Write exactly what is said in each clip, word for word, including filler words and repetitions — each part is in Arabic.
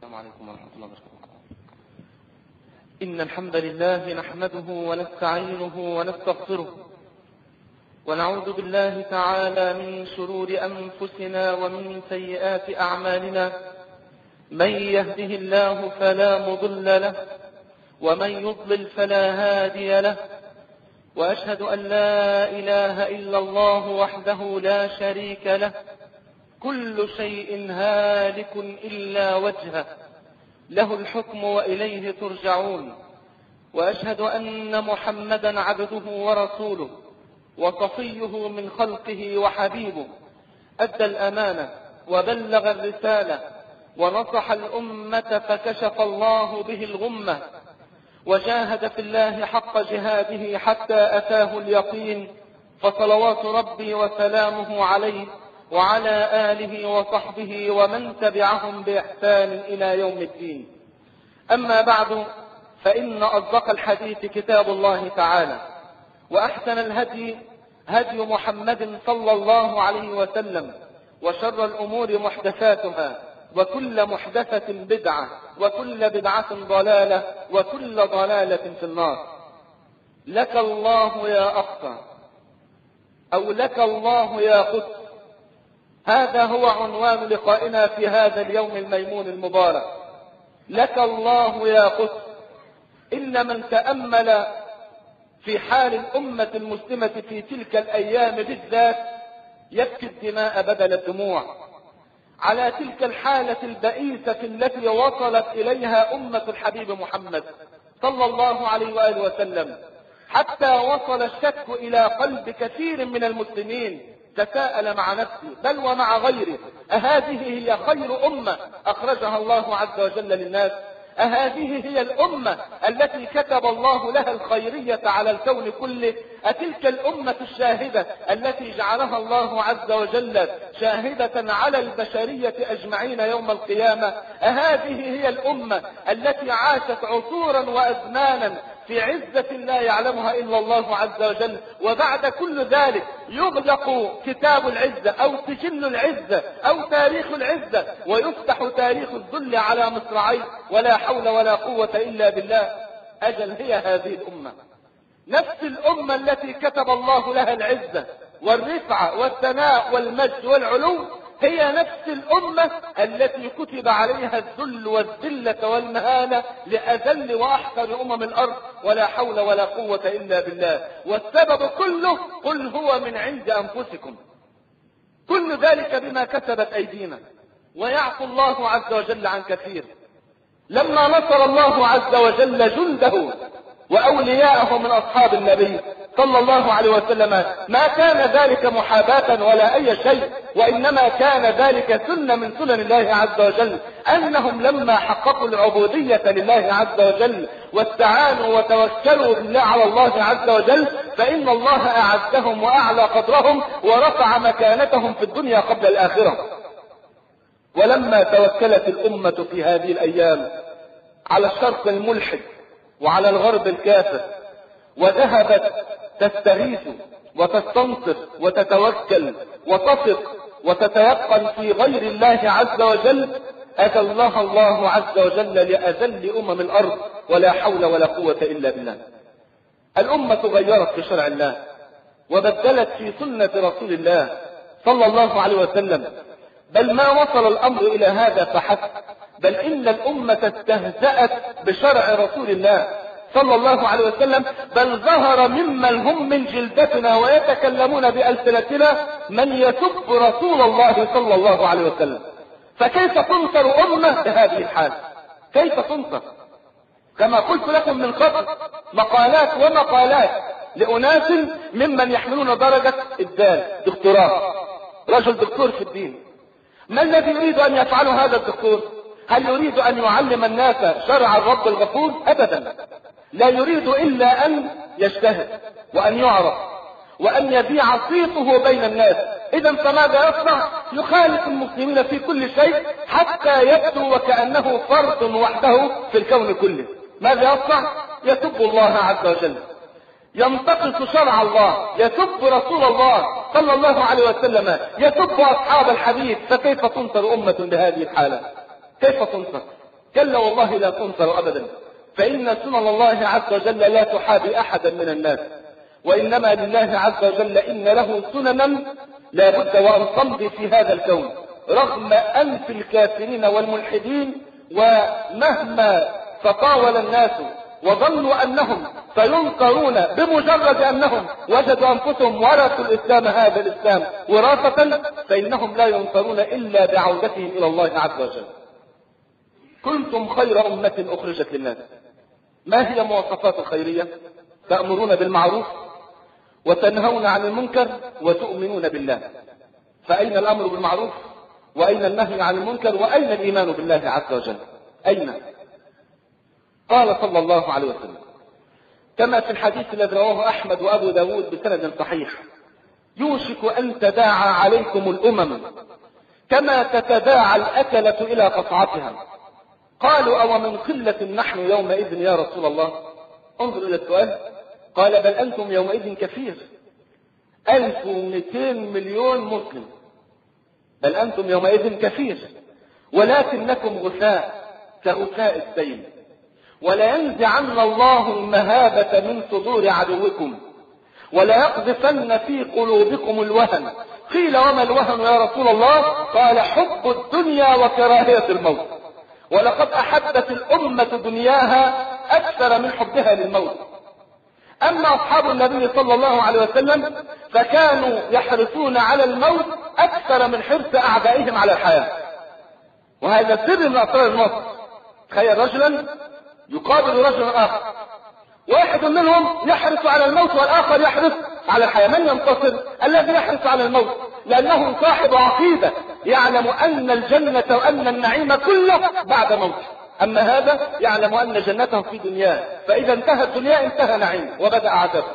السلام عليكم ورحمة الله وبركاته. إن الحمد لله نحمده ونستعينه ونستغفره، ونعوذ بالله تعالى من شرور أنفسنا ومن سيئات أعمالنا. من يهده الله فلا مضل له، ومن يضلل فلا هادي له. وأشهد أن لا إله إلا الله وحده لا شريك له، كل شيء هالك إلا وجهه، له الحكم وإليه ترجعون. وأشهد أن محمدا عبده ورسوله وصفيه من خلقه وحبيبه، أدى الأمانة وبلغ الرسالة ونصح الأمة فكشف الله به الغمة، وجاهد في الله حق جهاده حتى أتاه اليقين. فصلوات ربي وسلامه عليه وعلى آله وصحبه ومن تبعهم بإحسان إلى يوم الدين. أما بعد، فإن أصدق الحديث كتاب الله تعالى، وأحسن الهدي هدي محمد صلى الله عليه وسلم، وشر الأمور محدثاتها، وكل محدثة بدعة، وكل بدعة ضلالة، وكل ضلالة في النار. لك الله يا أقصى، أو لك الله يا قدس، هذا هو عنوان لقائنا في هذا اليوم الميمون المبارك. لك الله يا قدس. إن من تأمل في حال الأمة المسلمة في تلك الأيام بالذات يبكي الدماء بدل الدموع على تلك الحالة البئيسة التي وصلت إليها أمة الحبيب محمد صلى الله عليه وآله وسلم، حتى وصل الشك إلى قلب كثير من المسلمين. تساءل مع نفسه بل ومع غيره: أهذه هي خير أمة أخرجها الله عز وجل للناس؟ أهذه هي الأمة التي كتب الله لها الخيرية على الكون كله؟ أتلك الأمة الشاهدة التي جعلها الله عز وجل شاهدة على البشرية أجمعين يوم القيامة؟ أهذه هي الأمة التي عاشت عصورا وأزمانا في عزة لا يعلمها إلا الله عز وجل، وبعد كل ذلك يغلق كتاب العزة أو سجل العزة أو تاريخ العزة، ويفتح تاريخ الذل على مصراعيه، ولا حول ولا قوة إلا بالله. أجل هي هذه الأمة، نفس الأمة التي كتب الله لها العزة والرفعة والثناء والمجد والعلو، هي نفس الأمة التي كتب عليها الذل والذلة والمهانة لأذل وأحقر أمم الأرض، ولا حول ولا قوة إلا بالله. والسبب كله: قل هو من عند أنفسكم، كل ذلك بما كسبت أيدينا، ويعفو الله عز وجل عن كثير. لما نصر الله عز وجل جنده وأولياءه من أصحاب النبي صلى الله عليه وسلم، ما كان ذلك محاباة ولا أي شيء، وإنما كان ذلك سنة من سنن الله عز وجل، أنهم لما حققوا العبودية لله عز وجل واستعانوا وتوكلوا بالله على الله عز وجل، فإن الله أعزهم وأعلى قدرهم ورفع مكانتهم في الدنيا قبل الآخرة. ولما توكلت الأمة في هذه الأيام على الشرق الملحد وعلى الغرب الكافر، وذهبت تستغيث وتستنصر وتتوكل وتثق وتتيقن في غير الله عز وجل، أتى الله الله عز وجل لأذل أمم الأرض، ولا حول ولا قوة إلا بالله. الأمة غيرت في شرع الله، وبدلت في سنة رسول الله صلى الله عليه وسلم. بل ما وصل الأمر إلى هذا فحسب، بل إن الأمة استهزأت بشرع رسول الله صلى الله عليه وسلم، بل ظهر ممن هم من جلدتنا ويتكلمون بألسنتنا من يسب رسول الله صلى الله عليه وسلم. فكيف تنصر أمة بهذه الحال؟ كيف تنصر؟ كما قلت لكم من قبل، مقالات ومقالات لأناس ممن يحملون درجة الدال دكتوراه، رجل دكتور في الدين. ما الذي يريد أن يفعله هذا الدكتور؟ هل يريد أن يعلم الناس شرع الرب الغفور؟ أبدا، لا يريد إلا أن يجتهد وأن يعرف وأن يبيع صيته بين الناس. إذا فماذا يصنع؟ يخالف المسلمين في كل شيء حتى يبدو وكأنه فرد وحده في الكون كله. ماذا يصنع؟ يسب الله عز وجل، ينتقص شرع الله، يسب رسول الله صلى الله عليه وسلم، يسب أصحاب الحديث. فكيف تنصر أمة بهذه الحالة؟ كيف تنصر؟ كلا والله لا تنصر أبدا، فإن سنن الله عز وجل لا تحابي أحدا من الناس، وإنما لله عز وجل إن له سننا لا بد وأن تمضي في هذا الكون رغم أنف الكافرين والملحدين. ومهما تطاول الناس وظنوا أنهم سينصرون بمجرد أنهم وجدوا أنفسهم ورثوا الإسلام هذا الإسلام وراثة، فإنهم لا ينصرون إلا بعودتهم إلى الله عز وجل. كنتم خير أمة أخرجت للناس. ما هي مواصفات الخيرية؟ تأمرون بالمعروف وتنهون عن المنكر وتؤمنون بالله. فأين الأمر بالمعروف؟ وأين النهي عن المنكر؟ وأين الإيمان بالله عز وجل؟ أين؟ قال صلى الله عليه وسلم كما في الحديث الذي رواه أحمد وأبو داود بسند صحيح: يوشك أن تداعى عليكم الأمم كما تتداعى الأكلة إلى قصعتها. قالوا: أو من قلة نحن يومئذ يا رسول الله؟ انظر إلى السؤال. قال: بل أنتم يومئذ كثير، ألف ومئتين مليون مسلم. بل أنتم يومئذ كثير ولكنكم غثاء كغثاء السيل، ولينزعن الله المهابة من صدور عدوكم وليقذفن في قلوبكم الوهن. قيل: وما الوهن يا رسول الله؟ قال: حب الدنيا وكراهية الموت. ولقد أحبت الأمة دنياها أكثر من حبها للموت. أما أصحاب النبي صلى الله عليه وسلم فكانوا يحرصون على الموت أكثر من حرص أعدائهم على الحياة. وهذا سر من أسرار النصر. تخيل رجلا يقابل رجلا آخر، واحد منهم يحرص على الموت والآخر يحرص على الحياة. من ينتصر؟ الذي يحرص على الموت، لأنه صاحب عقيدة يعلم أن الجنة وأن النعيم كله بعد موته. أما هذا يعلم أن جنته في دنياه، فإذا انتهى الدنيا انتهى نعيم وبدأ عذابه.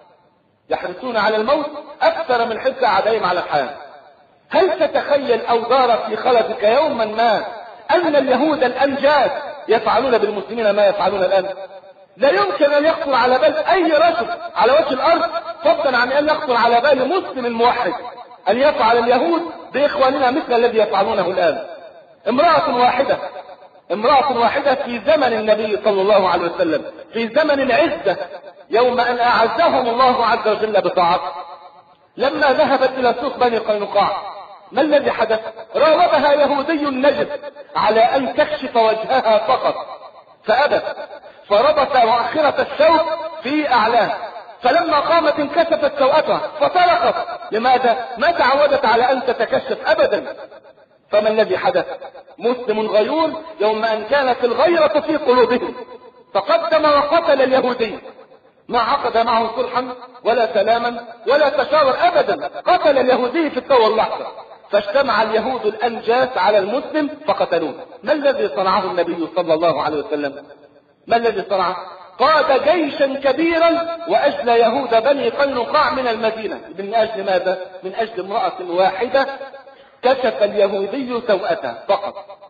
يحرصون على الموت أكثر من حرص أعدائهم على الحياة. هل تتخيل أو دار في خلفك يوما ما أن اليهود الأنجاس يفعلون بالمسلمين ما يفعلون الآن؟ لا يمكن أن يخطر على بال أي رجل على وجه الأرض فضلا عن أن يخطر على بال مسلم موحد أن يفعل اليهود بإخواننا مثل الذي يفعلونه الآن. امرأة واحدة امرأة واحدة في زمن النبي صلى الله عليه وسلم، في زمن العزة، يوم أن أعزهم الله عز وجل بطاعته، لما ذهبت إلى سوق بني قينقاع ما الذي حدث؟ راودها يهودي نجد على أن تكشف وجهها فقط فأبت، فربط مؤخرة الثوب في أعلاه، فلما قامت انكشفت سوءتها فطرقت. لماذا؟ ما تعودت على أن تتكشف أبدا. فما الذي حدث؟ مسلم غيور يوم أن كانت الغيرة في قلوبهم تقدم وقتل اليهودي، ما عقد معه صلحا ولا سلاما ولا تشاور أبدا، قتل اليهودي في التو اللحظة. فاجتمع اليهود الأنجاس على المسلم فقتلوه. ما الذي صنعه النبي صلى الله عليه وسلم؟ ما الذي صنعه؟ قاد جيشا كبيرا وأجلى يهود بني قينقاع من المدينة. من أجل ماذا؟ من أجل امرأة واحدة كشف اليهودي سوءته فقط.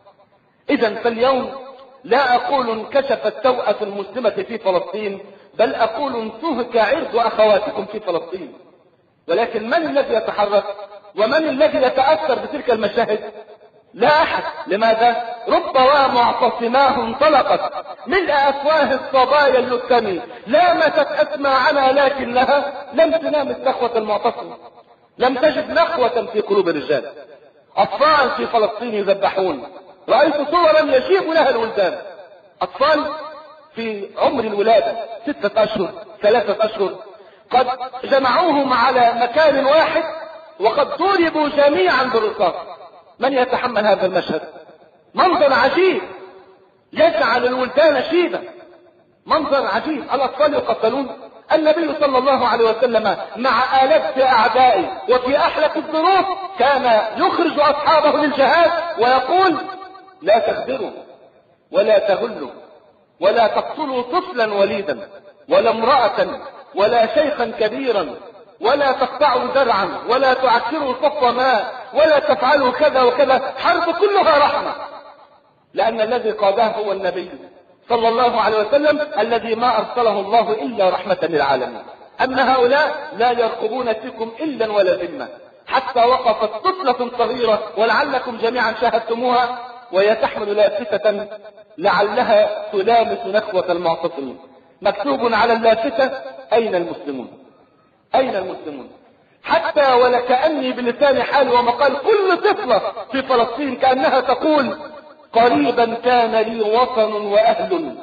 إذا فاليوم لا أقول انكشفت سوءة المسلمة في فلسطين، بل أقول انتهك عرض أخواتكم في فلسطين. ولكن من الذي يتحرك ومن الذي يتأثر بتلك المشاهد؟ لا أحد. لماذا؟ رب ومعتصماه انطلقت ملء أفواه الصبايا اللتمي، لامست أسماعنا لكنها لم تنام النخوة المعتصمة، لم تجد نخوة في قلوب الرجال. أطفال في فلسطين يذبحون، رأيت صورا يشيب لها الولدان، أطفال في عمر الولادة ستة أشهر ثلاثة أشهر، قد جمعوهم على مكان واحد وقد ضربوا جميعا بالرصاص. من يتحمل هذا المشهد؟ منظر عجيب يجعل الولدان شيبا، منظر عجيب. الأطفال يقتلون. النبي صلى الله عليه وسلم مع آلاف أعدائه وفي أحلك الظروف كان يخرج أصحابه للجهاد ويقول: لا تغدروا ولا تغلوا ولا تقتلوا طفلا وليدا ولا امرأة ولا شيخا كبيرا ولا تقطعوا درعا ولا تعكروا صف ماء ولا تفعلوا كذا وكذا. حرب كلها رحمة، لأن الذي قادها هو النبي صلى الله عليه وسلم الذي ما أرسله الله إلا رحمة للعالمين. أما هؤلاء لا يرقبون فيكم إلا ولا ذمة، حتى وقفت طفلة صغيرة ولعلكم جميعا شاهدتموها وهي تحمل لافتة لعلها تلامس نخوة المعتصمين. مكتوب على اللافتة أين المسلمون؟ أين المسلمون؟ حتى ولكأني بلسان حال ومقال كل طفلة في فلسطين كأنها تقول قريبا كان لي وطن وأهل،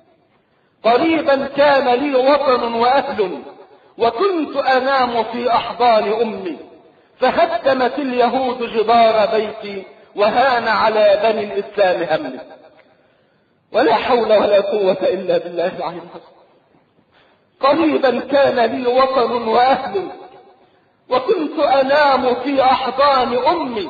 قريبا كان لي وطن وأهل، وكنت أنام في أحضان أمي، فهدمت اليهود جدار بيتي وهان على بني الإسلام همي. ولا حول ولا قوة إلا بالله العلي العظيم. قريبا كان لي وطن وأهل، وكنت أنام في أحضان أمي،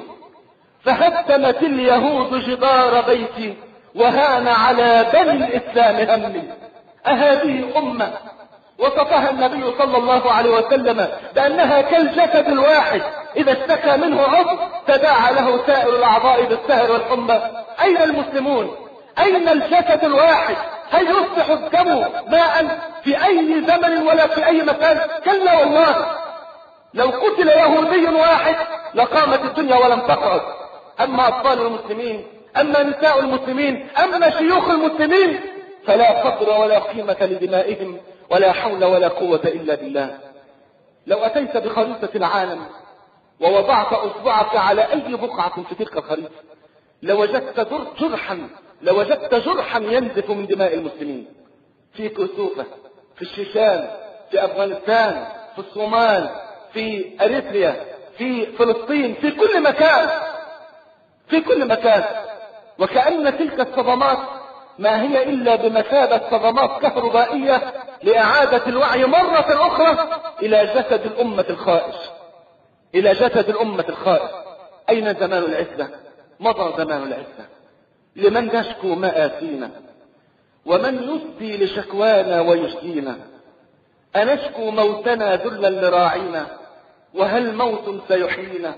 فهدمت اليهود جدار بيتي وهان على بني الإسلام همي. أهذه أمة وصفها النبي صلى الله عليه وسلم بأنها كالجسد الواحد إذا اشتكى منه عضو تداعى له سائر الأعضاء بالسهر والحمى. أين المسلمون؟ أين الجسد الواحد؟ هل يصبح الدم ماء في أي زمن ولا في أي مكان؟ كلا والله. لو قتل يهودي واحد لقامت الدنيا ولم تقعد. أما أطفال المسلمين، أما نساء المسلمين، أما شيوخ المسلمين فلا قدر ولا قيمة لدمائهم، ولا حول ولا قوة إلا بالله. لو أتيت بخريطة العالم ووضعت أصبعك على أي بقعة في تلك الخريطة لوجدت جرحا لوجدت جرحا ينزف من دماء المسلمين، في كسوفة، في الشيشان، في أفغانستان، في الصومال، في أريتريا، في فلسطين، في كل مكان، في كل مكان. وكأن تلك الصدمات ما هي إلا بمثابة صدمات كهربائية لإعادة الوعي مرة أخرى إلى جسد الأمة الخائش، إلى جسد الأمة الخائش. أين زمان العزة؟ مضى زمان العزة. لمن نشكو مآسينا ومن يسدي لشكوانا ويشكينا؟ أنشكو موتنا ذلا لراعينا وهل موت سيحيينا؟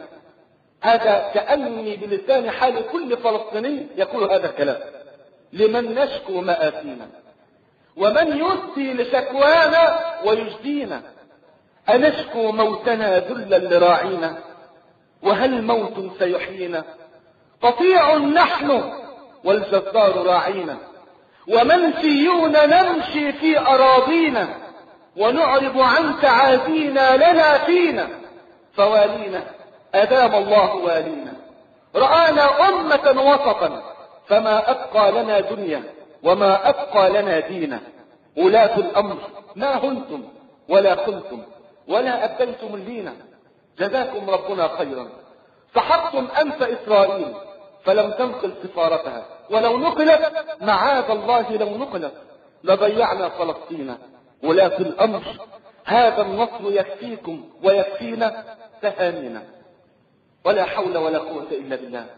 هذا كأني بلسان حال كل فلسطيني يقول هذا الكلام. لمن نشكو مآسينا ومن يسدي لشكوانا ويجدينا؟ أنشكو موتنا ذلا لراعينا وهل موت سيحيينا؟ قطيع نحن والجزار راعينا، ومنسيون نمشي في أراضينا، ونعرض عن تعازينا لنا فينا، فوالينا أدام الله والينا. رآنا أمة وسطا فما أبقى لنا دنيا وما أبقى لنا دينا. ولاة الأمر ما هنتم ولا قلتم ولا أبدلتم اللينا، جزاكم ربنا خيرا. سحقتم أنف إسرائيل فلم تنقل سفارتها، ولو نقلت معاذ الله لو نقلت لضيعنا فلسطين. ولاة الأمر هذا النصر يكفيكم ويكفينا تهانينا. ولا حول ولا قوة إلا بالله.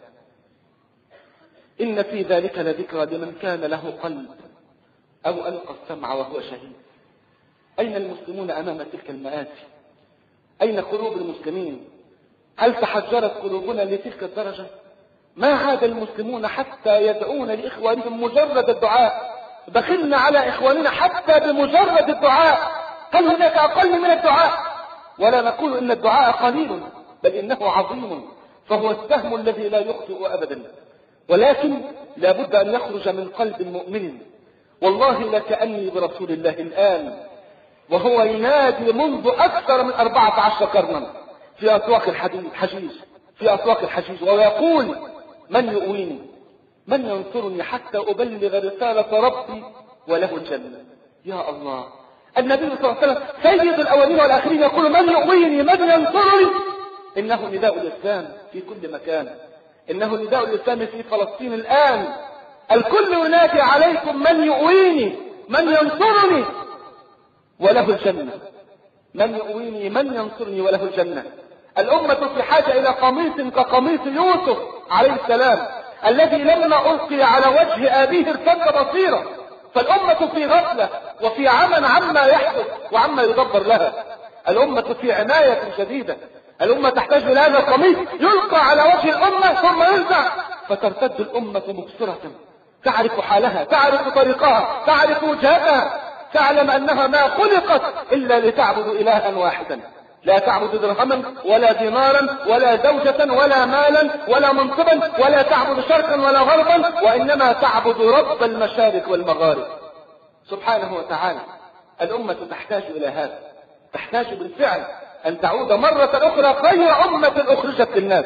إن في ذلك لذكرى لمن كان له قلب أو ألقى السمع وهو شهيد. أين المسلمون أمام تلك المآسي؟ أين قلوب المسلمين؟ هل تحجرت قلوبنا لتلك الدرجة؟ ما عاد المسلمون حتى يدعون لإخوانهم مجرد الدعاء. بخلنا على إخواننا حتى بمجرد الدعاء. هل هناك أقل من الدعاء؟ ولا نقول إن الدعاء قليل، بل إنه عظيم، فهو السهم الذي لا يخطئ أبدا. ولكن لا بد أن يخرج من قلب مؤمن. والله لكأني برسول الله الآن وهو ينادي منذ أكثر من أربعة عشر قرنا في أسواق الحجيج في أسواق الحجيج ويقول من يؤويني، من ينصرني حتى أبلغ رسالة ربي وله الجنة. يا الله، النبي صلى الله عليه وسلم سيد الأولين والآخرين يقول من يؤويني، من ينصرني. إنه نداء الإسلام في كل مكان، إنه نداء الإسلام في فلسطين الآن. الكل ينادي عليكم من يؤويني، من ينصرني وله الجنة. من يؤويني، من ينصرني وله الجنة. الأمة في حاجة إلى قميص كقميص يوسف عليه السلام الذي لما ألقي على وجه أبيه ارتد بصيرا. فالأمة في غفلة وفي عمى عما يحدث وعما يدبر لها. الأمة في عناية شديدة. الأمة تحتاج إلى هذا القميص يلقى على وجه الأمة ثم ينزع فترتد الأمة مبصرة، تعرف حالها، تعرف طريقها، تعرف وجهتها، تعلم أنها ما خلقت إلا لتعبد إلها واحدا. لا تعبد درهما ولا دينارا ولا زوجة ولا مالا ولا منصبا، ولا تعبد شرقا ولا غربا، وإنما تعبد رب المشارق والمغارب سبحانه وتعالى. الأمة تحتاج إلى هذا، تحتاج بالفعل أن تعود مرة أخرى خير أمة أخرجت للناس.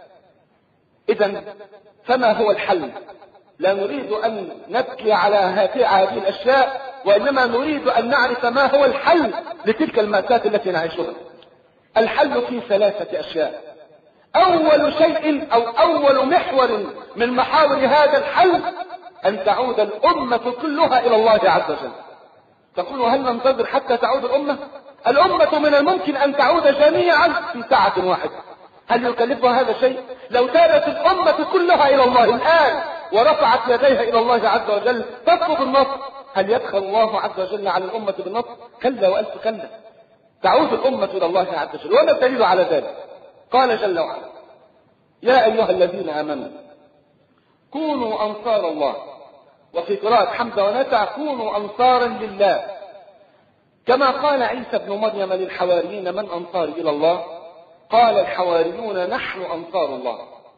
إذن فما هو الحل؟ لا نريد أن نبكي على هذه الأشياء، وإنما نريد أن نعرف ما هو الحل لتلك المأساة التي نعيشها. الحل في ثلاثة أشياء. أول شيء أو أول محور من محاور هذا الحل أن تعود الأمة كلها إلى الله عز وجل. تقول هل ننتظر حتى تعود الأمة؟ الأمة من الممكن أن تعود جميعا في ساعة واحدة. هل يكلفها هذا شيء؟ لو تابت الأمة كلها إلى الله الآن ورفعت يديها إلى الله عز وجل تطلب النصر، هل يدخل الله عز وجل على الأمة بالنصر؟ كلا وألف كلا. تعود الأمة إلى الله عز وجل. وما الدليل على ذلك؟ قال جل وعلا: يا أيها الذين آمنوا كونوا أنصار الله. وفي قراءة حمزة ونافع: كونوا أنصارا لله. كما قال عيسى بن مريم للحواريين: من أنصاري إلى الله؟ قال الحواريون: نحن أنصار الله.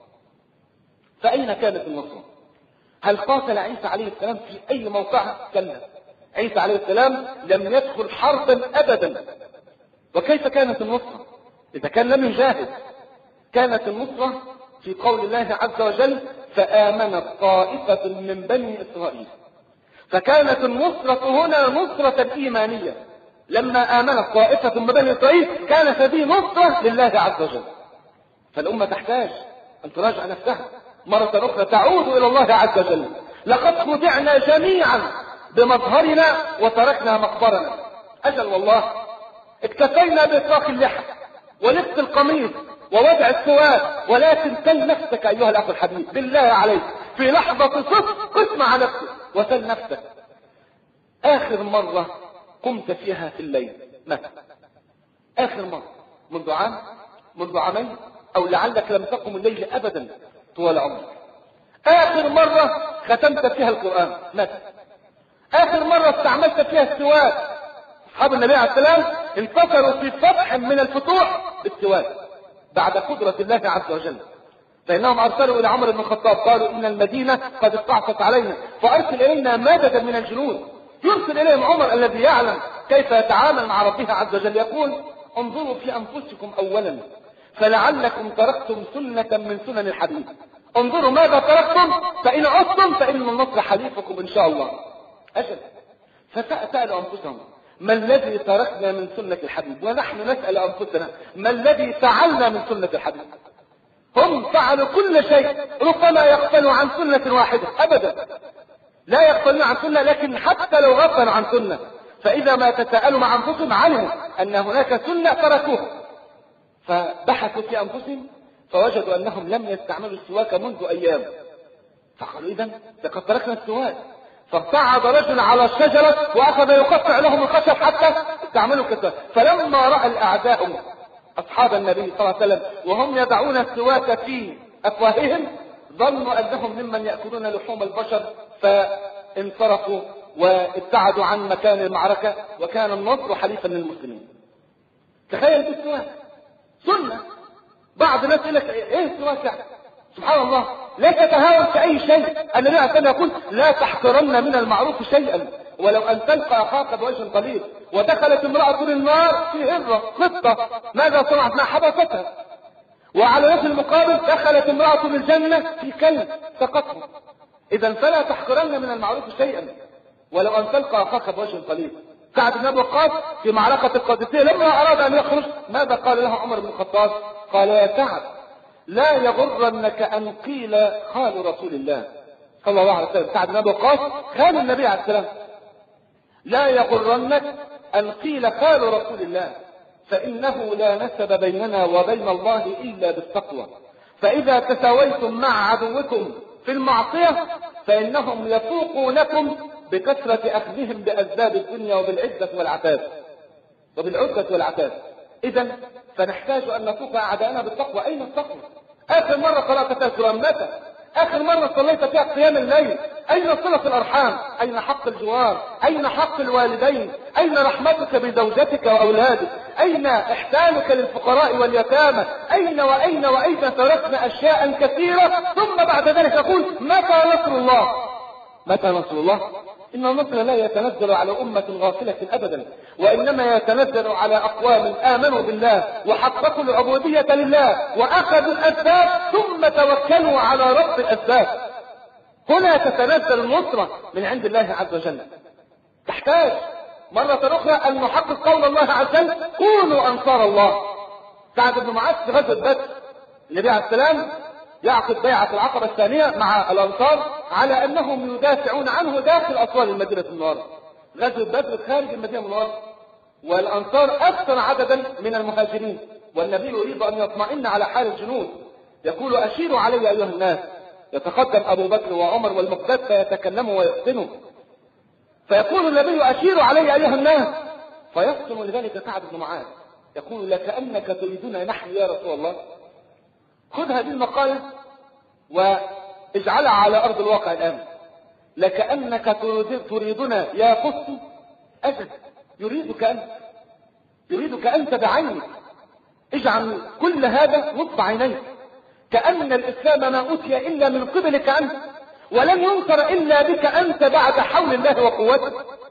فأين كانت النصرة؟ هل قاتل عيسى عليه السلام في أي موقع؟ كلا. عيسى عليه السلام لم يدخل حربا أبدا. وكيف كانت النصرة؟ إذا كان لم يجاهد. كانت النصرة في قول الله عز وجل: فآمنت طائفة من بني إسرائيل. فكانت النصرة هنا نصرة إيمانية. لما آمنت طائفة من بني إسرائيل كانت هذه نصرة لله عز وجل. فالأمة تحتاج أن تراجع نفسها مرة أخرى، تعود إلى الله عز وجل. لقد خدعنا جميعا بمظهرنا وتركنا مقبرنا. أجل والله، اكتفينا بإطلاق اللحى ولبس القميص ووضع السواد، ولكن سل نفسك أيها الأخ الحبيب بالله عليك في لحظة صدق، اسمع نفسك وسل نفسك. آخر مرة قمت فيها في الليل متى؟ آخر مرة منذ عام، منذ عامين، أو لعلك لم تقم الليل أبدا طوال عمرك. آخر مرة ختمت فيها القرآن متى؟ آخر مرة استعملت فيها السواد. أصحاب النبي عليه السلام انتصروا في فتح من الفتوح بالسواد بعد قدرة الله عز وجل. فإنهم أرسلوا إلى عمر بن الخطاب قالوا: إن المدينة قد استعصت علينا فأرسل إلينا مددا من الجنود. يرسل إليهم عمر الذي يعلم كيف يتعامل مع ربه عز وجل، يقول: انظروا في أنفسكم أولا فلعلكم تركتم سنة من سنن الحبيب. انظروا ماذا تركتم، فإن عدتم فإن النصر حليفكم إن شاء الله. أجل. فسألوا أنفسهم: ما الذي تركنا من سنة الحبيب؟ ونحن نسأل أنفسنا: ما الذي فعلنا من سنة الحبيب؟ هم فعلوا كل شيء، ربما يغفلوا عن سنة واحدة أبدا، لا يغفلون عن سنة، لكن حتى لو غفلوا عن سنة فإذا ما تساءلوا مع أنفسهم علموا أن هناك سنة تركوها. فبحثوا في أنفسهم فوجدوا أنهم لم يستعملوا السواك منذ أيام. فقالوا: إذن لقد تركنا السواك. فارتعد رجل على الشجرة وأخذ يقطع لهم الخشب حتى استعملوا كذا. فلما رأى الأعداء أصحاب النبي صلى الله عليه وسلم وهم يضعون السواك في أفواههم ظنوا أنهم ممن يأكلون لحوم البشر، فانصرفوا وابتعدوا عن مكان المعركة، وكان النصر حليفا للمسلمين. تخيل بالسواك سنة. بعض الناس يقول لك: ايه السواك يعني؟ سبحان الله، لا تتهاون في أي شيء. النبي عليه الصلاة يقول: لا تحقرن من المعروف شيئا ولو أن تلقى أخاك بوجه طليق. ودخلت امرأة النار في هرة خطة، ماذا صنعت؟ ما حبستها. وعلى وجه المقابل دخلت امرأة الجنة في كلب سقطها. إذا فلا تحقرن من المعروف شيئا ولو أن تلقى أخاك بوجه طليق. سعد بن أبي وقاص في معركة القادسية لما أراد أن يخرج ماذا قال له عمر بن الخطاب؟ قال: يا سعد، لا يغرنك أن قيل خال رسول الله صلى الله عليه وسلم. سعد بن أبي وقاص خال النبي عليه السلام. لا يغرنك أن قيل خال رسول الله، فإنه لا نسب بيننا وبين الله إلا بالتقوى. فإذا تساويتم مع عدوكم في المعصية فإنهم يفوقونكم بكثرة أخذهم بأسباب الدنيا وبالعزة والعتاد وبالعزة والعتاد. إذن فنحتاج أن نفوق أعداءنا بالتقوى. أين التقوى؟ آخر مرة قرأت فيها القرآن متى؟ آخر مرة صليت فيها قيام الليل؟ أين صلة الأرحام؟ أين حق الجوار؟ أين حق الوالدين؟ أين رحمتك بزوجتك وأولادك؟ أين إحسانك للفقراء واليتامى؟ أين وأين وأين تركنا أشياء كثيرة، ثم بعد ذلك يقول متى نصر الله؟ متى نصر الله؟ إن النصر لا يتنزل على أمة غافلة أبدا، وإنما يتنزل على أقوام آمنوا بالله وحققوا العبودية لله وأخذوا الأسباب ثم توكلوا على رب الأسباب. هنا تتنزل النصرة من عند الله عز وجل. تحتاج مرة أخرى أن نحقق قول الله عز وجل كونوا أنصار الله. سعد بن معاذ في غزوة بدر النبي عليه السلام يعقد بيعة العقبة الثانية مع الأنصار على أنهم يدافعون عنه داخل أسوار المدينة المنورة. غزوة بدر خارج المدينة المنورة، والأنصار أكثر عددا من المهاجرين، والنبي يريد أن يطمئن على حال الجنود. يقول أشيروا علي أيها الناس. يتقدم أبو بكر وعمر والمقداد فيتكلموا ويحسنوا، فيقول النبي أشيروا علي أيها الناس، فيحسن لذلك سعد بن معاذ يقول لكأنك تريدنا نحن يا رسول الله. خذ هذه المقالة واجعلها على أرض الواقع الآن. لكأنك تريدنا يا قدس أجل، يريدك أنت، يريدك أنت بعينك. اجعل كل هذا نصب عينيك، كأن الإسلام ما أوتي إلا من قبلك أنت، ولن ينصر إلا بك أنت بعد حول الله وقوته.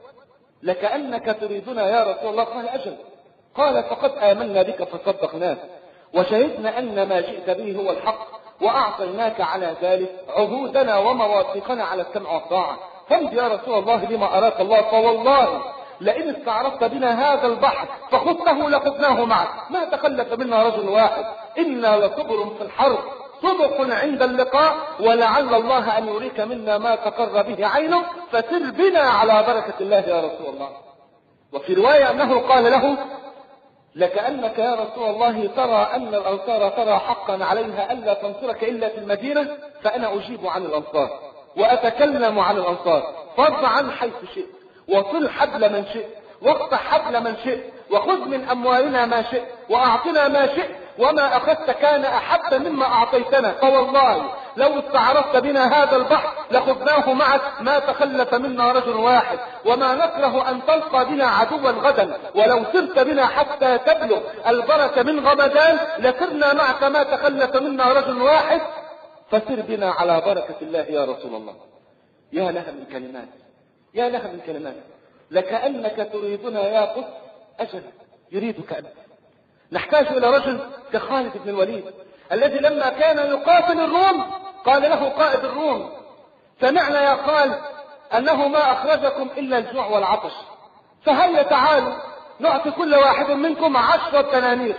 لكأنك تريدنا يا رسول الله. قال أجل. قال فقد آمنا بك فصدقناك وشهدنا أن ما جئت به هو الحق، وأعطيناك على ذلك عهودنا ومواثيقنا على السمع والطاعة. فامض يا رسول الله لما أراك الله، فوالله لئن استعرضت بنا هذا البحر فخذته لخذناه معك، ما تخلف منا رجل واحد، إنا لصبر في الحرب صدق عند اللقاء، ولعل الله أن يريك منا ما تقر به عينه، فسر بنا على بركة الله يا رسول الله. وفي رواية أنه قال له لكأنك يا رسول الله ترى أن الأنصار ترى حقا عليها ألا تنصرك إلا في المدينة، فأنا أجيب عن الأنصار وأتكلم عن الأنصار. فارض عن حيث شئت، وصل حبل من شئت، واقطع حبل من شئت، وخذ من أموالنا ما شئت، وأعطنا ما شئت، وما أخذت كان أحب مما أعطيتنا، فوالله لو استعرضت بنا هذا البحر لخذناه معك، ما تخلف منا رجل واحد، وما نكره أن تلقى بنا عدوا غدا، ولو سرت بنا حتى تبلغ البركة من غمدان لسرنا معك ما تخلف منا رجل واحد، فسر بنا على بركة الله يا رسول الله. يا لها من كلمات، يا لها من كلمات. لكأنك تريدنا يا قدس أجل، يريدك أنت. نحتاج إلى رجل كخالد بن الوليد الذي لما كان يقاتل الروم قال له قائد الروم سمعنا يا خالد أنه ما أخرجكم إلا الجوع والعطش، فهل تعالوا نعطي كل واحد منكم عشرة دنانير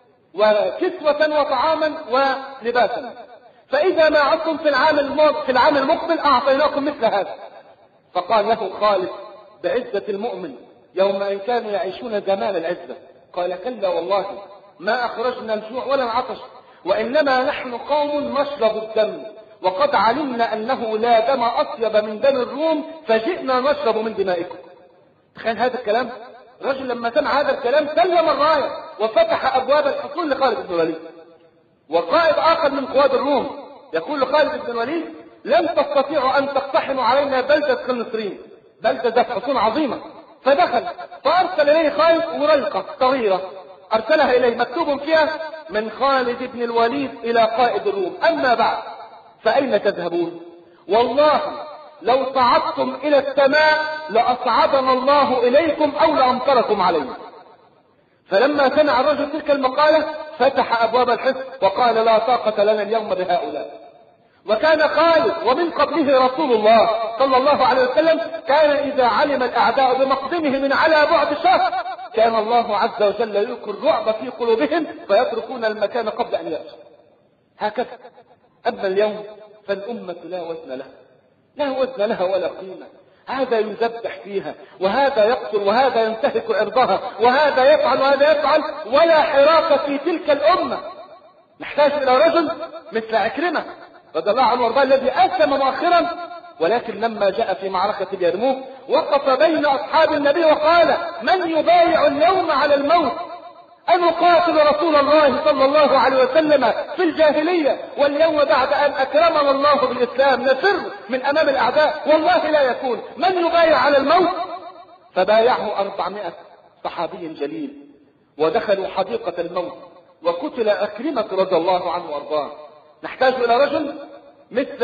وكسوة وطعاما ولباسا، فإذا ما عدتم في العام الماضي في العام المقبل أعطيناكم مثل هذا. فقال له خالد بعزة المؤمن يوم أن كانوا يعيشون زمان العزة، قال كلا والله ما أخرجنا الجوع ولا العطش، وإنما نحن قوم نشرب الدم، وقد علمنا أنه لا دم أطيب من دم الروم فجئنا نشرب من دمائكم. تخيل هذا الكلام. رجل لما سمع هذا الكلام سلم الراية وفتح أبواب الحصول لخالد بن الوليد. وقائد آخر من قواد الروم يقول لخالد بن الوليد لم تستطيعوا أن تقتحموا علينا بلدة قنصرين، بلدة ذات حصون عظيمة. فدخل فأرسل إليه خالد ورقة صغيرة أرسلها إليه مكتوب فيها من خالد بن الوليد إلى قائد الروم أما بعد فأين تذهبون؟ والله لو صعدتم إلى السماء لأصعدنا الله إليكم أو لأمطركم علينا. فلما سمع الرجل تلك المقالة فتح أبواب الحصن وقال لا طاقة لنا اليوم بهؤلاء. وكان خالد ومن قبله رسول الله صلى الله عليه وسلم كان إذا علم الأعداء بمقدمه من على بعد شهر كان الله عز وجل يلقي الرعب في قلوبهم فيتركون المكان قبل أن يأتوا. هكذا. أما اليوم فالأمة لا وزن لها، لا وزن لها ولا قيمة. هذا يذبح فيها وهذا يقتل وهذا ينتهك عرضها وهذا يفعل وهذا يفعل، ولا حراك في تلك الأمة. نحتاج إلى رجل مثل عكرمة رضي الله عنه وارضاه الذي أسلم مؤخرا، ولكن لما جاء في معركة اليرموك وقف بين أصحاب النبي وقال من يبايع اليوم على الموت؟ أن أقاتل رسول الله صلى الله عليه وسلم في الجاهلية، واليوم بعد أن أكرمنا الله بالإسلام نفر من أمام الأعداء؟ والله لا يكون. من يبايع على الموت؟ فبايعه أربعمائة صحابي جليل، ودخلوا حديقة الموت، وقتل أكرمة رضي الله عنه وأرضاه. نحتاج إلى رجل مثل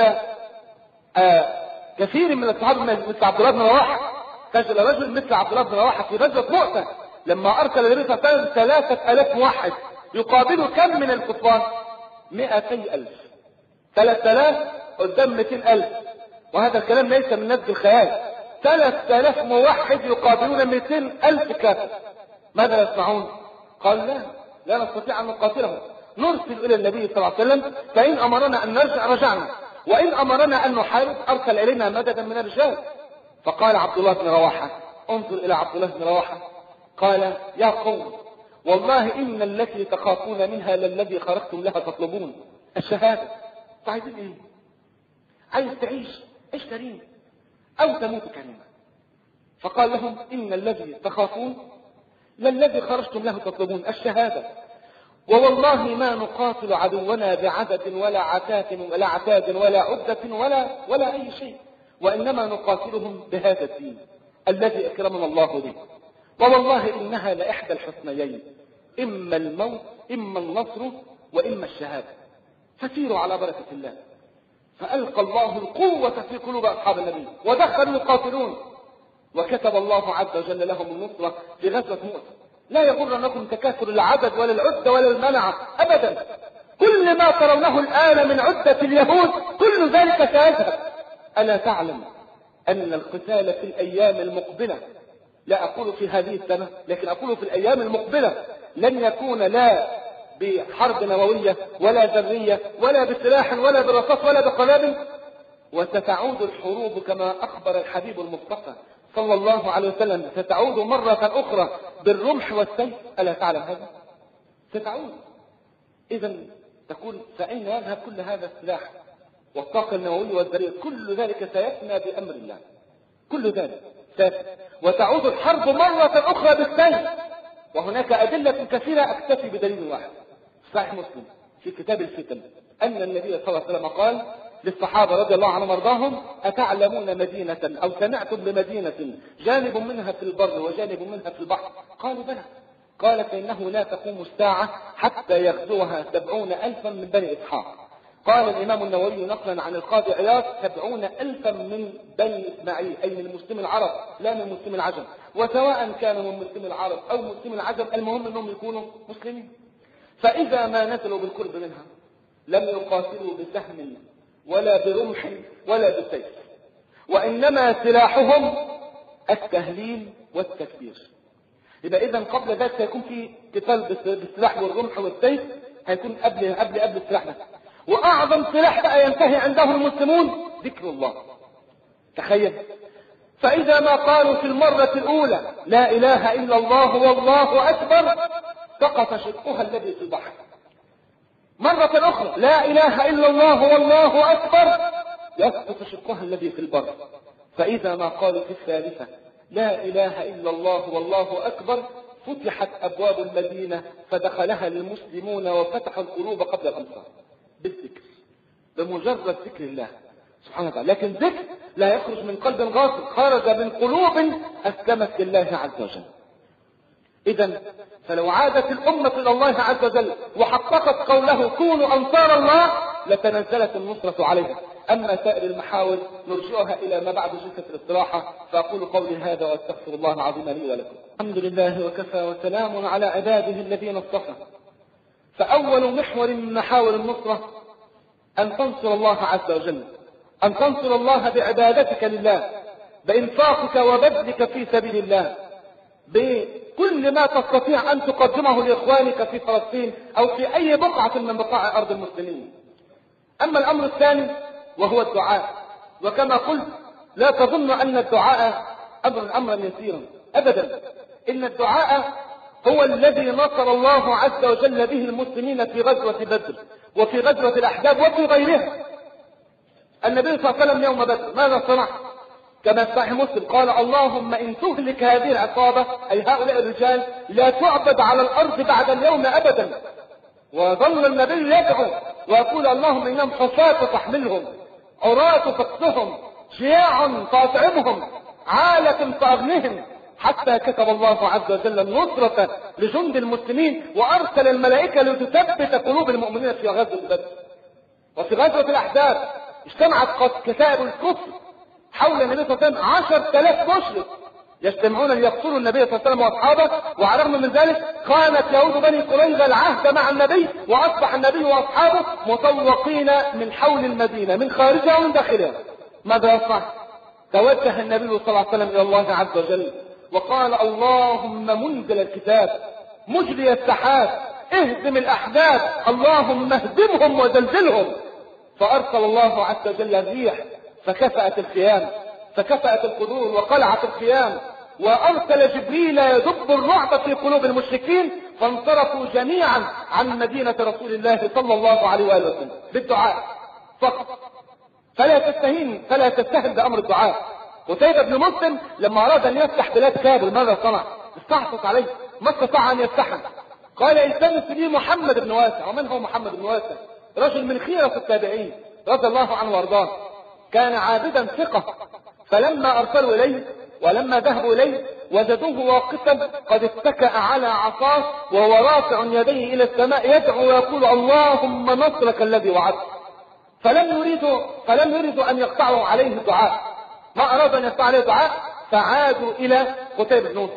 آه كثير من الصحابة مثل عبد الله بن رواحة، نحتاج إلى رجل مثل عبد الله بن رواحة في غزوة مؤتة لما أرسل النبي صلى الله عليه وسلم ثلاثة آلاف موحد يقابل كم من الكفار؟ مئتي ألف. ثلاثة آلاف قدام مئتين ألف، وهذا الكلام ليس من نبذ الخيال. ثلاثة آلاف موحد يقابلون مئتين ألف كافر. ماذا يصنعون؟ قال لا لا نستطيع أن نقاتلهم، نرسل إلى النبي صلى الله عليه وسلم، فإن أمرنا أن نرجع رجعنا، وإن أمرنا أن نحارب أرسل إلينا مددا من الرجال. فقال عبد الله بن رواحة، انظر إلى عبد الله بن رواحة، قال يا قوم والله إن التي تخافون منها للذي خرجتم لها تطلبون الشهادة. عايزين إيه؟ عايز تعيش عيش كريم أو تموت كريما. فقال لهم إن الذي تخافون للذي خرجتم له تطلبون الشهادة، ووالله ما نقاتل عدونا بعدد ولا عتاد ولا عتاد ولا عدة ولا ولا أي شيء، وإنما نقاتلهم بهذا الدين الذي أكرمنا الله به. ووالله إنها لإحدى الحسنيين، إما الموت إما النصر وإما الشهادة، فسيروا على بركة الله. فألقى الله القوة في قلوب أصحاب النبي ودخلوا يقاتلون، وكتب الله عز وجل لهم النصرة في غزوة مؤتة. لا يغرنكم تكاثر العدد ولا العدة ولا المنع أبدا. كل ما ترونه الآن من عدة اليهود كل ذلك سيذهب. ألا تعلم أن القتال في الأيام المقبلة، لا أقول في هذه السنة لكن أقول في الأيام المقبلة، لن يكون لا بحرب نووية ولا ذرية ولا بسلاح ولا برصاص ولا بقنابل، وستعود الحروب كما أخبر الحبيب المصطفى صلى الله عليه وسلم، ستعود مرة أخرى بالرمح والسيف. ألا تعلم هذا؟ ستعود. إذا تقول فأين يذهب كل هذا السلاح والطاقة النووية والذرية؟ كل ذلك سيفنى بأمر الله، كل ذلك سيفنى، وتعود الحرب مرة أخرى بالسيف. وهناك أدلة كثيرة، أكتفي بدليل واحد. صحيح مسلم في كتاب الفتن أن النبي صلى الله عليه وسلم قال للصحابة رضي الله عنهم وارضاهم: أتعلمون مدينة أو سمعتم بمدينة جانب منها في البر وجانب منها في البحر؟ قالوا بلى. قال: فإنه لا تقوم الساعة حتى يغزوها سبعون ألفا من بني إسحاق. قال الإمام النووي نقلا عن القاضي عياض: سبعون ألفا من بني إسماعيل، أي من مسلم العرب لا من مسلم العجم، وسواء كانوا من مسلم العرب أو مسلم العجم المهم أنهم يكونوا مسلمين. فإذا ما نزلوا بالقرب منها لم يقاتلوا بسهم ولا برمح ولا بسيف، وإنما سلاحهم التهليل والتكبير. يبقى إذا قبل ذلك سيكون في قتال بالسلاح والرمح والسيف، هيكون قبل قبل قبل السلاح ده. وأعظم سلاح بقى ينتهي عنده المسلمون ذكر الله. تخيل، فإذا ما قالوا في المرة الأولى لا إله إلا الله والله أكبر سقط شقها الذي في البحر. مرة أخرى لا إله إلا الله والله أكبر يسقط شقها الذي في البر. فإذا ما قالوا في الثالثة لا إله إلا الله والله أكبر فتحت أبواب المدينة فدخلها المسلمون وفتحوا القلوب قبل الأمصار بالذكر، بمجرد ذكر الله سبحانه وتعالى. لكن ذكر لا يخرج من قلب غافل، خرج من قلوب أسلمت لله عز وجل. إذا فلو عادت الأمة إلى الله عز وجل وحققت قوله كونوا أنصار الله لتنزلت النصرة عليها. أما سائر المحاور نرجعها إلى ما بعد جلسة الاستراحة. فأقول قولي هذا وأستغفر الله العظيم لي ولكم. الحمد لله وكفى وسلام على عباده الذين اصطفى. فأول محور من محاور النصرة أن تنصر الله عز وجل، أن تنصر الله بعبادتك لله، بإنفاقك وبذلك في سبيل الله، بكل ما تستطيع أن تقدمه لإخوانك في فلسطين أو في أي بقعة من بقاع أرض المسلمين. أما الأمر الثاني وهو الدعاء، وكما قلت لا تظن أن الدعاء أمر أمرا يسيرا أبدا. إن الدعاء هو الذي نصر الله عز وجل به المسلمين في غزوة بدر وفي غزوة الأحزاب وفي غيرها. النبي صلى الله عليه وسلم يوم بدر ماذا صنع؟ كما في صحيح مسلم قال اللهم إن تهلك هذه العصابة أي هؤلاء الرجال لا تعبد على الأرض بعد اليوم أبدا. وظل النبي يدعو ويقول اللهم إنهم حفاة فاحملهم، عراة فاكسهم، جياع فأطعمهم، عالة فأغنهم، حتى كتب الله عز وجل النصرة لجند المسلمين وأرسل الملائكة لتثبت قلوب المؤمنين في غزوة بدر. وفي غزوة الأحزاب اجتمعت كتائب الكفر حول النبي صلى الله عليه وسلم عشرة آلاف مشرك يجتمعون ليقتلوا النبي صلى الله عليه وسلم واصحابه. وعلى الرغم من ذلك خانت يهود بني قريظة العهد مع النبي، واصبح النبي واصحابه مطوقين من حول المدينة من خارجها ومن داخلها. ماذا يصنع؟ توجه النبي صلى الله عليه وسلم الى الله عز وجل وقال اللهم منزل الكتاب مجري السحاب اهزم الاحزاب اللهم اهزمهم وزلزلهم. فارسل الله عز وجل الريح فكفأت الخيام، فكفأت القدور وقلعت الخيام، وارسل جبريل يدب الرعب في قلوب المشركين فانصرفوا جميعا عن مدينة رسول الله صلى الله عليه وآله وسلم بالدعاء فقط. فلا تستهين فلا تستهن بأمر الدعاء. قتيبة بن مسلم لما أراد أن يفتح بلاد كابل ماذا صنع؟ استعصت عليه ما استطاع أن يفتحها. قال التمس لي محمد بن واسع. ومن هو محمد بن واسع؟ رجل من خيرة التابعين رضي الله عنه وارضاه، كان عابدا ثقة. فلما أرسلوا إليه ولما ذهبوا إليه وجدوه واقفا قد اتكأ على عصاه وهو رافع يديه إلى السماء يدعو ويقول اللهم نصرك الذي وعدت. فلم يريدوا فلم يريدوا أن يقطعوا عليه الدعاء، ما أرادوا أن يقطعوا عليه الدعاء، فعادوا إلى قتيبة بن مسلم.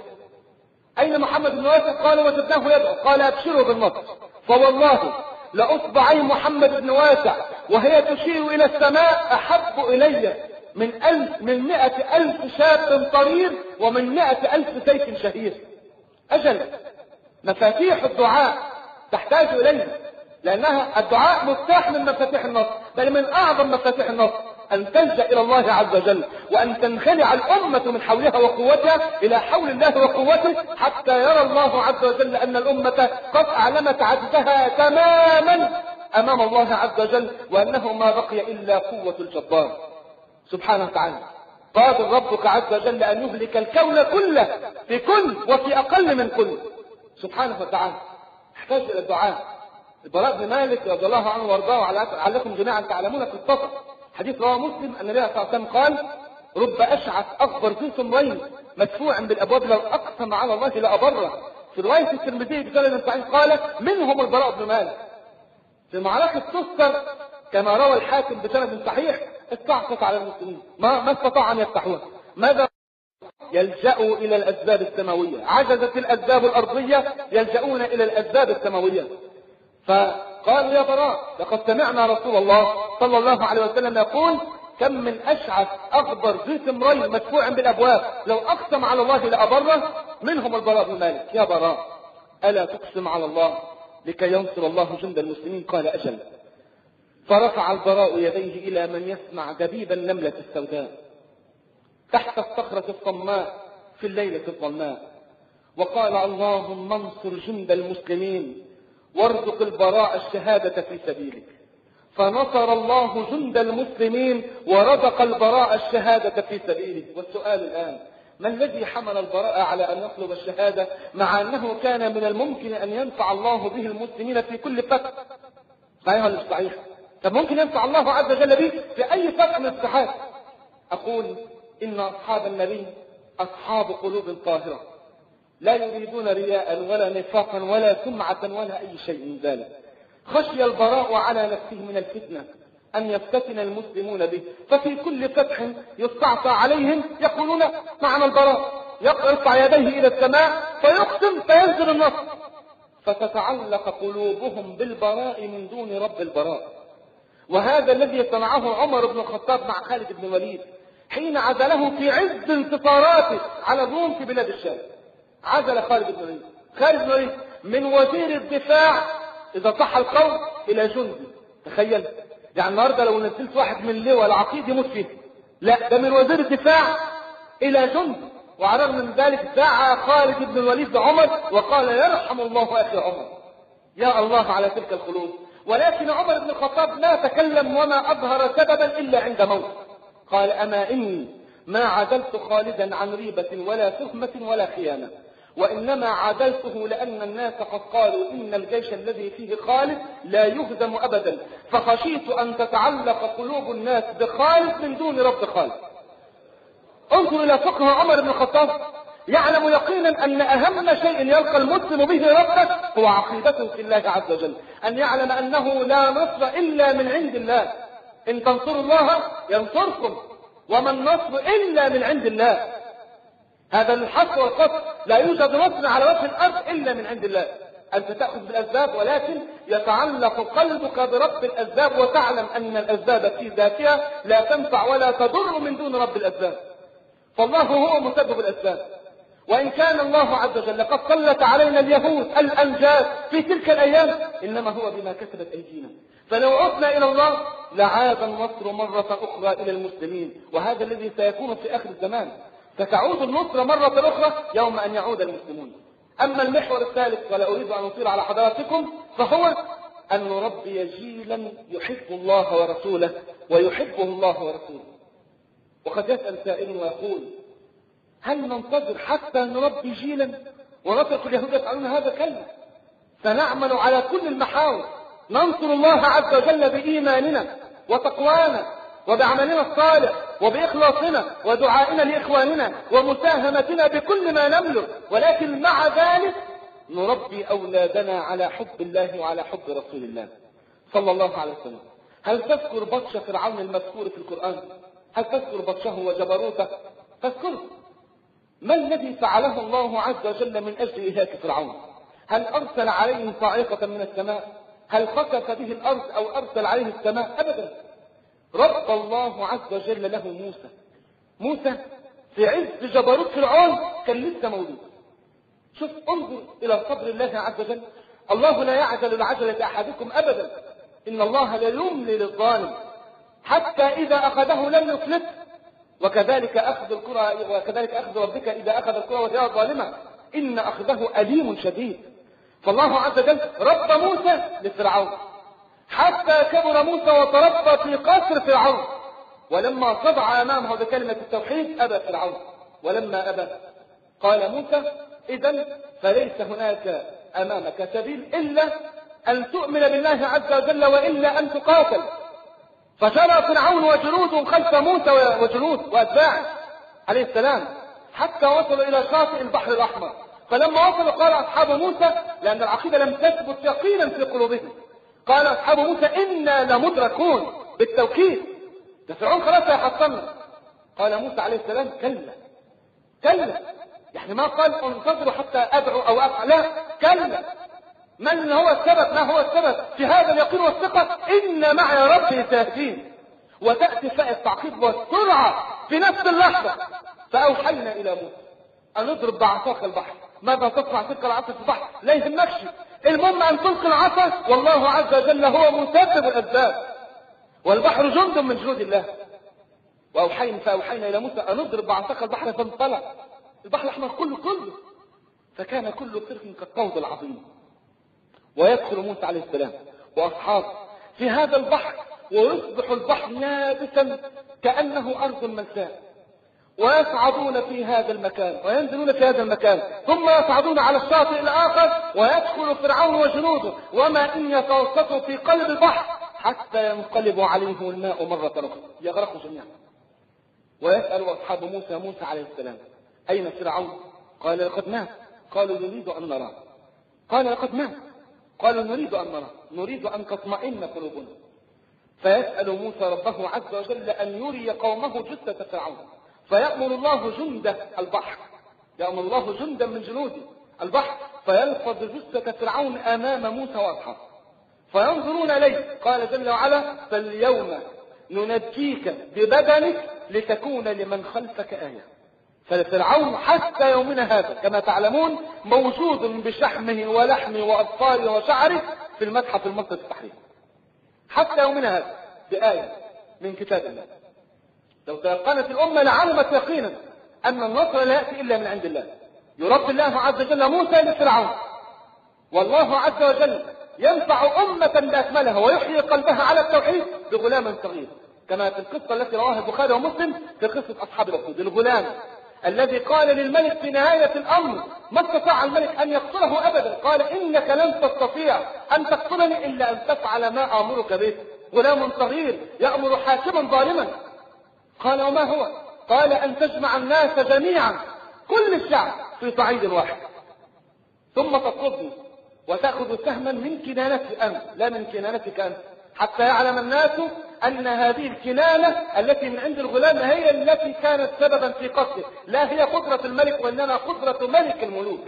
أين محمد بن واسع؟ قالوا وجدناه يدعو. قال أبشروا بالنصر، فوالله لأصبعي محمد بن واسع وهي تشير إلى السماء أحب إلي من ألف من مئة ألف شاب طرير ومن مئة ألف سيف شهير. أجل مفاتيح الدعاء تحتاج إليه، لأنها الدعاء مفتاح من مفاتيح النصر، بل من أعظم مفاتيح النصر أن تلجأ إلى الله عز وجل وأن تنخلع الأمة من حولها وقوتها إلى حول الله وقوته، حتى يرى الله عز وجل أن الأمة قد أعلمت عجزها تماما أمام الله عز وجل، وأنه ما بقي إلا قوة الجبار سبحانه وتعالى. قادر ربك عز وجل أن يهلك الكون كله في كل وفي أقل من كل سبحانه وتعالى. احتاج إلى الدعاء. البراء بن مالك رضي الله عنه وارضاه عليكم جميعا تعلمون في السفر، حديث رواه مسلم أن النبي صلى الله عليه وسلم قال رب أشعث أغبر ذي ثمرين مدفوع بالأبواب لو أقسم على الله لأبره. في رواية الترمذي بسند صحيح قال منهم البراء بن مالك. في معركة تستر كما روى الحاكم بسند صحيح استعصت على المسلمين ما ما استطاع أن يفتحوها. ماذا؟ يلجأوا إلى الأسباب السماوية. عجزت الأسباب الأرضية يلجؤون إلى الأسباب السماوية. فقالوا يا براء لقد سمعنا رسول الله صلى الله عليه وسلم يقول كم من أشعث أغبر ذي ثمرين مدفوع بالأبواب لو أقسم على الله لأبره. منهم البراء بن مالك. يا براء ألا تقسم على الله لكي ينصر الله جند المسلمين؟ قال أجل. فرفع البراء يديه إلى من يسمع دبيب النملة السوداء تحت الصخرة الصماء في الليلة الظلماء وقال اللهم انصر جند المسلمين وارزق البراء الشهادة في سبيلك. فنصر الله جند المسلمين ورزق البراء الشهادة في سبيله. والسؤال الآن ما الذي حمل البراء على أن يطلب الشهادة مع أنه كان من الممكن أن ينفع الله به المسلمين في كل فتح؟ صحيح ولا مش صحيح؟ طب ممكن ينفع الله عز وجل به في أي فتح من الفتوحات. أقول إن أصحاب النبي أصحاب قلوب طاهرة لا يريدون رياء ولا نفاقا ولا سمعة ولا أي شيء من ذلك. خشي البراء على نفسه من الفتنة أن يفتتن المسلمون به، ففي كل فتح يستعصى عليهم يقولون معنا البراء، يرفع يديه إلى السماء فيقسم فينزل النصر، فتتعلق قلوبهم بالبراء من دون رب البراء. وهذا الذي صنعه عمر بن الخطاب مع خالد بن الوليد حين عزله في عز انتصاراته على الروم في بلاد الشام. عزل خالد بن الوليد خالد بن الوليد من وزير الدفاع إذا صح القول إلى جندي. تخيل يعني النهارده لو نزلت واحد من اللواء العقيد يموت فيه، لا ده من وزير الدفاع إلى جندي. وعلى الرغم من ذلك دعا خالد بن الوليد عمر وقال يرحم الله أخي عمر. يا الله على تلك القلوب. ولكن عمر بن الخطاب ما تكلم وما أظهر سببا إلا عند موت. قال أما إني ما عدلت خالدا عن ريبة ولا تهمة ولا خيانة، وإنما عدلته لأن الناس قد قالوا إن الجيش الذي فيه خالد لا يهزم أبدا، فخشيت أن تتعلق قلوب الناس بخالد من دون رب خالد. انظر إلى فقه عمر بن الخطاب، يعلم يقينا أن أهم شيء يلقى المسلم به ربه هو عقيدته في الله عز وجل، أن يعلم أنه لا نصر إلا من عند الله، إن تنصروا الله ينصركم، وما النصر إلا من عند الله. هذا الحق والقصد، لا يوجد نصر على وجه الأرض إلا من عند الله. أنت تأخذ بالأسباب، ولكن يتعلق قلبك برب الأسباب، وتعلم أن الأسباب في ذاتها لا تنفع ولا تضر من دون رب الأسباب، فالله هو مسبب الأسباب. وإن كان الله عز وجل قد سلط علينا اليهود الأنجاز في تلك الأيام، إنما هو بما كسبت أيدينا، فلو عدنا إلى الله لعاد النصر مرة أخرى إلى المسلمين، وهذا الذي سيكون في آخر الزمان، ستعود النصر مرة أخرى يوم أن يعود المسلمون. أما المحور الثالث، ولا أريد أن أطيل على حضراتكم، فهو أن نربي جيلا يحب الله ورسوله ويحبه الله ورسوله. وقد يسأل سائل ويقول: هل ننتظر حتى نربي جيلا ونترك اليهود يفعلون هذا؟ كلا، سنعمل على كل المحاور، ننصر الله عز وجل بإيماننا وتقوانا وبعملنا الصالح وبإخلاصنا ودعائنا لإخواننا ومساهمتنا بكل ما نملك، ولكن مع ذلك نربي أولادنا على حب الله وعلى حب رسول الله صلى الله عليه وسلم. هل تذكر بطش فرعون المذكور في القرآن؟ هل تذكر بطشه وجبروته؟ تذكره. ما الذي فعله الله عز وجل من أجل إهلاك فرعون؟ هل أرسل عليهم صاعقة من السماء؟ هل خسف به الأرض أو أرسل عليه السماء؟ أبدا. رب الله عز وجل له موسى. موسى في عز جبروت فرعون كان لسه مولود. شوف، انظر إلى صبر الله عز وجل. الله لا يعجل العجلة أحدكم أبدا، إن الله لا يملي للظالم حتى إذا أخذه لم يفلته، وكذلك أخذ القرى وكذلك أخذ ربك إذا أخذ القرى وهي ظالمة إن أخذه أليم شديد. فالله عز وجل رب موسى لفرعون حتى كبر موسى وتربى في قصر فرعون، ولما صدع أمامه بكلمة التوحيد أبى فرعون، ولما أبى قال موسى: إذن فليس هناك أمامك سبيل إلا أن تؤمن بالله عز وجل وإلا أن تقاتل. فجرى فرعون وجنوده خلف موسى وجنود وأتباعه عليه السلام حتى وصلوا إلى شاطئ البحر الأحمر. فلما وصلوا قال أصحاب موسى، لأن العقيدة لم تثبت يقينا في قلوبهم، قال أصحاب موسى: إنا لمدركون، بالتوكيد، ده فرعون خلاص هيحطمنا. قال موسى عليه السلام: كلا كلا، يعني ما قال انتظروا حتى أدعو أو أفعل، لا، كلا. من هو السبب؟ ما هو السبب في هذا اليقين والثقة؟ إن معي ربي سيهدين. وتأتي فاء التعقيب والسرعة في نفس اللحظة. فأوحينا إلى موسى أن اضرب بعصاك البحر. ماذا تصنع تلك العصا في البحر؟ لا يهمكش، المهم أن تلقي العصا، والله عز وجل هو مسبب الأسباب، والبحر جند من جنود الله. وأوحينا فأوحينا إلى موسى أن اضرب بعصاك البحر، فانطلق البحر الأحمر كله كله فكان كل فرق كالطود العظيم. ويدخل موسى عليه السلام وأصحابه في هذا البحر، ويصبح البحر يابسا كأنه أرض ملساء، ويصعدون في هذا المكان وينزلون في هذا المكان، ثم يصعدون على الشاطئ الآخر، ويدخل فرعون وجنوده وما إن يتوسطوا في قلب البحر حتى ينقلب عليهم الماء مرة أخرى يغرقوا جميعا. ويسأل أصحاب موسى موسى عليه السلام: أين فرعون؟ قال: لقد مات. قالوا: نريد أن نراه. قال: لقد مات. قالوا: نريد أن نراه، نريد أن تطمئن قلوبنا. فيسأل موسى ربه عز وجل أن يري قومه جثة فرعون، فيأمر الله جند البحر، يأمر الله جندا من جنوده البحر، فيلفظ جثة فرعون أمام موسى وأصحابه فينظرون إليه. قال جل وعلا: فاليوم ننجيك ببدنك لتكون لمن خلفك آية. فالفرعون حتى يومنا هذا كما تعلمون موجود بشحمه ولحمه وأظفاره وشعره في المتحف المصري التحرير حتى يومنا هذا بآية من كتاب الله. لو تيقنت الأمة لعلمت يقينا أن النصر لا يأتي إلا من عند الله. يربي الله عز وجل موسى لفرعون، والله عز وجل ينفع أمة بأكملها ويحيي قلبها على التوحيد بغلام صغير كما في القصة التي رواها البخاري ومسلم في قصة أصحاب الأخدود. الغلام الذي قال للملك في نهاية الأمر ما استطاع الملك أن يقتله أبدا، قال إنك لن تستطيع أن تقتلني إلا أن تفعل ما آمرك به. غلام صغير يأمر حاكما ظالما. قال وما هو؟ قال أن تجمع الناس جميعا كل الشعب في صعيد واحد، ثم تطردني وتأخذ سهما من كنانتي أنت لا من كنانتك أنت، حتى يعلم الناس أن هذه الكنانة التي من عند الغلام هي التي كانت سببا في قتله، لا هي قدرة الملك وإنما قدرة ملك الملوك.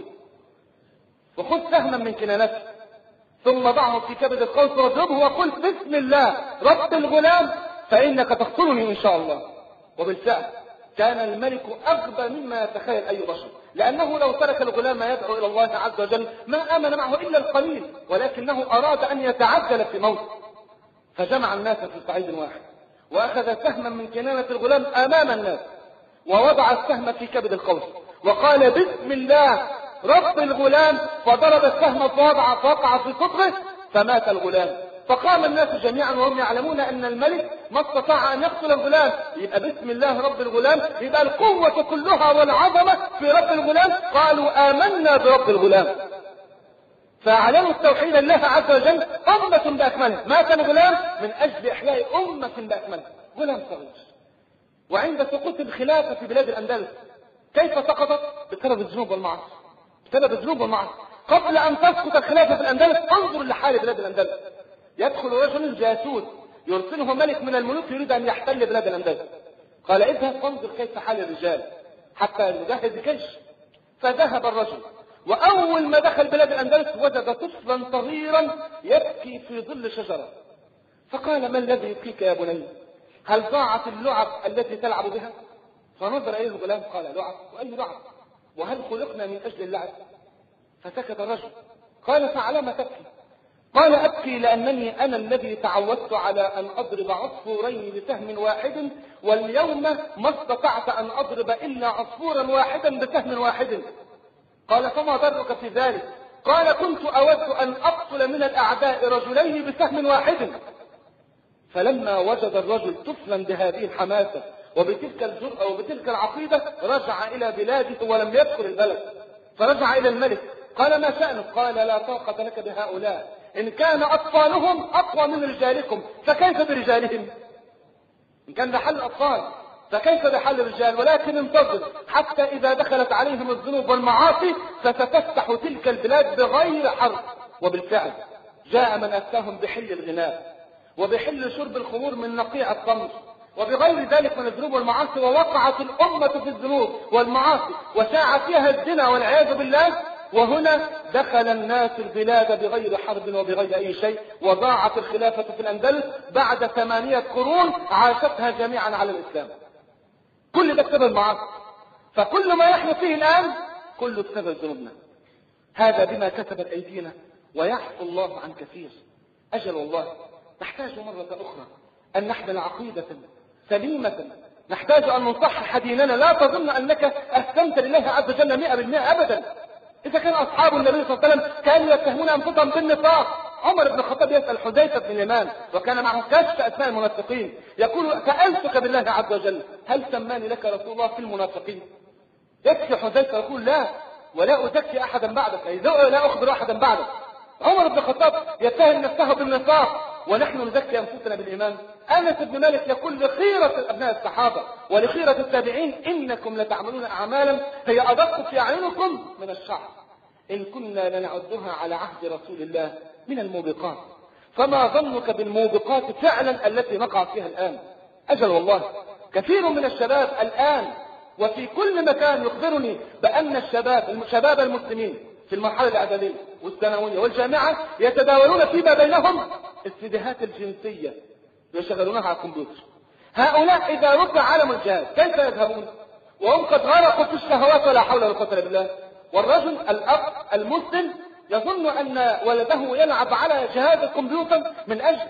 وخذ سهما من كنانته ثم ضعه في كبد القوس واضربه وقل بسم الله رب الغلام فإنك تقتلني إن شاء الله. وبالفعل كان الملك أغبى مما يتخيل أي بشر، لأنه لو ترك الغلام يدعو إلى الله عز وجل ما آمن معه إلا القليل، ولكنه أراد أن يتعجل في موته، فجمع الناس في صعيد واحد وأخذ سهما من كنانة الغلام أمام الناس ووضع السهم في كبد القوس وقال بسم الله رب الغلام، فضرب السهم فوضع فوقع في صدره فمات الغلام. فقام الناس جميعا وهم يعلمون أن الملك ما استطاع أن يقتل الغلام، يبقى بسم الله رب الغلام، يبقى القوة كلها والعظمة في رب الغلام. قالوا آمنا برب الغلام، فأعلنوا التوحيد لله عز وجل أمة بأكملها. مات الغلام من أجل إحياء أمة بأكملها، غلام صغير. وعند سقوط الخلافة في بلاد الأندلس كيف سقطت؟ بسبب الذنوب والمعاصي، بسبب الذنوب والمعاصي. قبل أن تسقط الخلافة في الأندلس انظر لحال بلاد الأندلس. يدخل رجل جاسوس يرسله ملك من الملوك يريد أن يحتل بلاد الأندلس، قال اذهب فانظر كيف حال الرجال حتى نجهز جيش. فذهب الرجل وأول ما دخل بلاد الأندلس وجد طفلا صغيرا يبكي في ظل شجرة، فقال ما الذي يبكيك يا بني؟ هل ضاعت اللعب التي تلعب بها؟ فنظر إليه الغلام قال لعب؟ وأي لعب؟ وهل خلقنا من أجل اللعب؟ فسكت الرجل. قال فعلى تبكي؟ قال أبكي لأنني أنا الذي تعودت على أن أضرب عصفورين بسهم واحد، واليوم ما استطعت أن أضرب إلا عصفورا واحدا بسهم واحد. قال فما ضرك في ذلك؟ قال كنت أود أن أقتل من الأعداء رجلين بسهم واحد. فلما وجد الرجل طفلا بهذه الحماسة وبتلك الجرأة وبتلك العقيدة رجع إلى بلاده ولم يدخل البلد، فرجع إلى الملك قال ما شأنك؟ قال لا طاقة لك بهؤلاء، إن كان أطفالهم أقوى من رجالكم فكيف برجالهم؟ إن كان بحل الأطفال فكيف بحل الرجال؟ ولكن انتظر حتى إذا دخلت عليهم الذنوب والمعاصي فستفتح تلك البلاد بغير حرب. وبالفعل جاء من أتاهم بحل الغناء وبحل شرب الخمور من نقيع الخمر وبغير ذلك من الذنوب والمعاصي، ووقعت الأمة في الذنوب والمعاصي وشاع فيها الزنا والعياذ بالله. وهنا دخل الناس البلاد بغير حرب وبغير أي شيء، وضاعت الخلافة في الأندلس بعد ثمانية قرون عاشتها جميعا على الإسلام. كل ده بسبب المعاصي، فكل ما نحن فيه الآن كله بسبب ذنوبنا. هذا بما كسبت أيدينا ويعفو الله عن كثير. أجل والله نحتاج مرة أخرى أن نحمل عقيدة سليمة، نحتاج أن نصحح ديننا. لا تظن أنك أسلمت لله عز وجل مئة بالمئة أبدا. إذا كان أصحاب النبي صلى الله عليه وسلم كانوا يتهمون أنفسهم بالنفاق. عمر بن الخطاب يسأل حذيفة بن اليمان وكان معه كشف أسماء المنافقين، يقول سألتك بالله عز وجل هل سماني لك رسول الله في المنافقين؟ يكفي حذيفة يقول لا ولا أزكي أحدا بعدك، لا أخبر أحدا بعدك. عمر بن الخطاب يتهم نفسه بالنفاق ونحن نزكي أنفسنا بالإيمان. أنس بن مالك يقول لخيرة أبناء الصحابة ولخيرة التابعين إنكم لتعملون أعمالا هي أدق في أعينكم من الشعر، إن كنا لنعدها على عهد رسول الله من الموبقات، فما ظنك بالموبقات فعلا التي نقع فيها الآن؟ أجل والله كثير من الشباب الآن وفي كل مكان يخبرني بأن الشباب شباب المسلمين في المرحلة الإعدادية والثانوية والجامعة يتداولون فيما بينهم السيديهات الجنسية يشغلونها على الكمبيوتر. هؤلاء إذا رفع علم الجهاد كيف يذهبون وهم قد غرقوا في الشهوات ولا حول ولا قوة إلا بالله؟ والرجل الأب المسلم يظن أن ولده يلعب على جهاز الكمبيوتر من أجل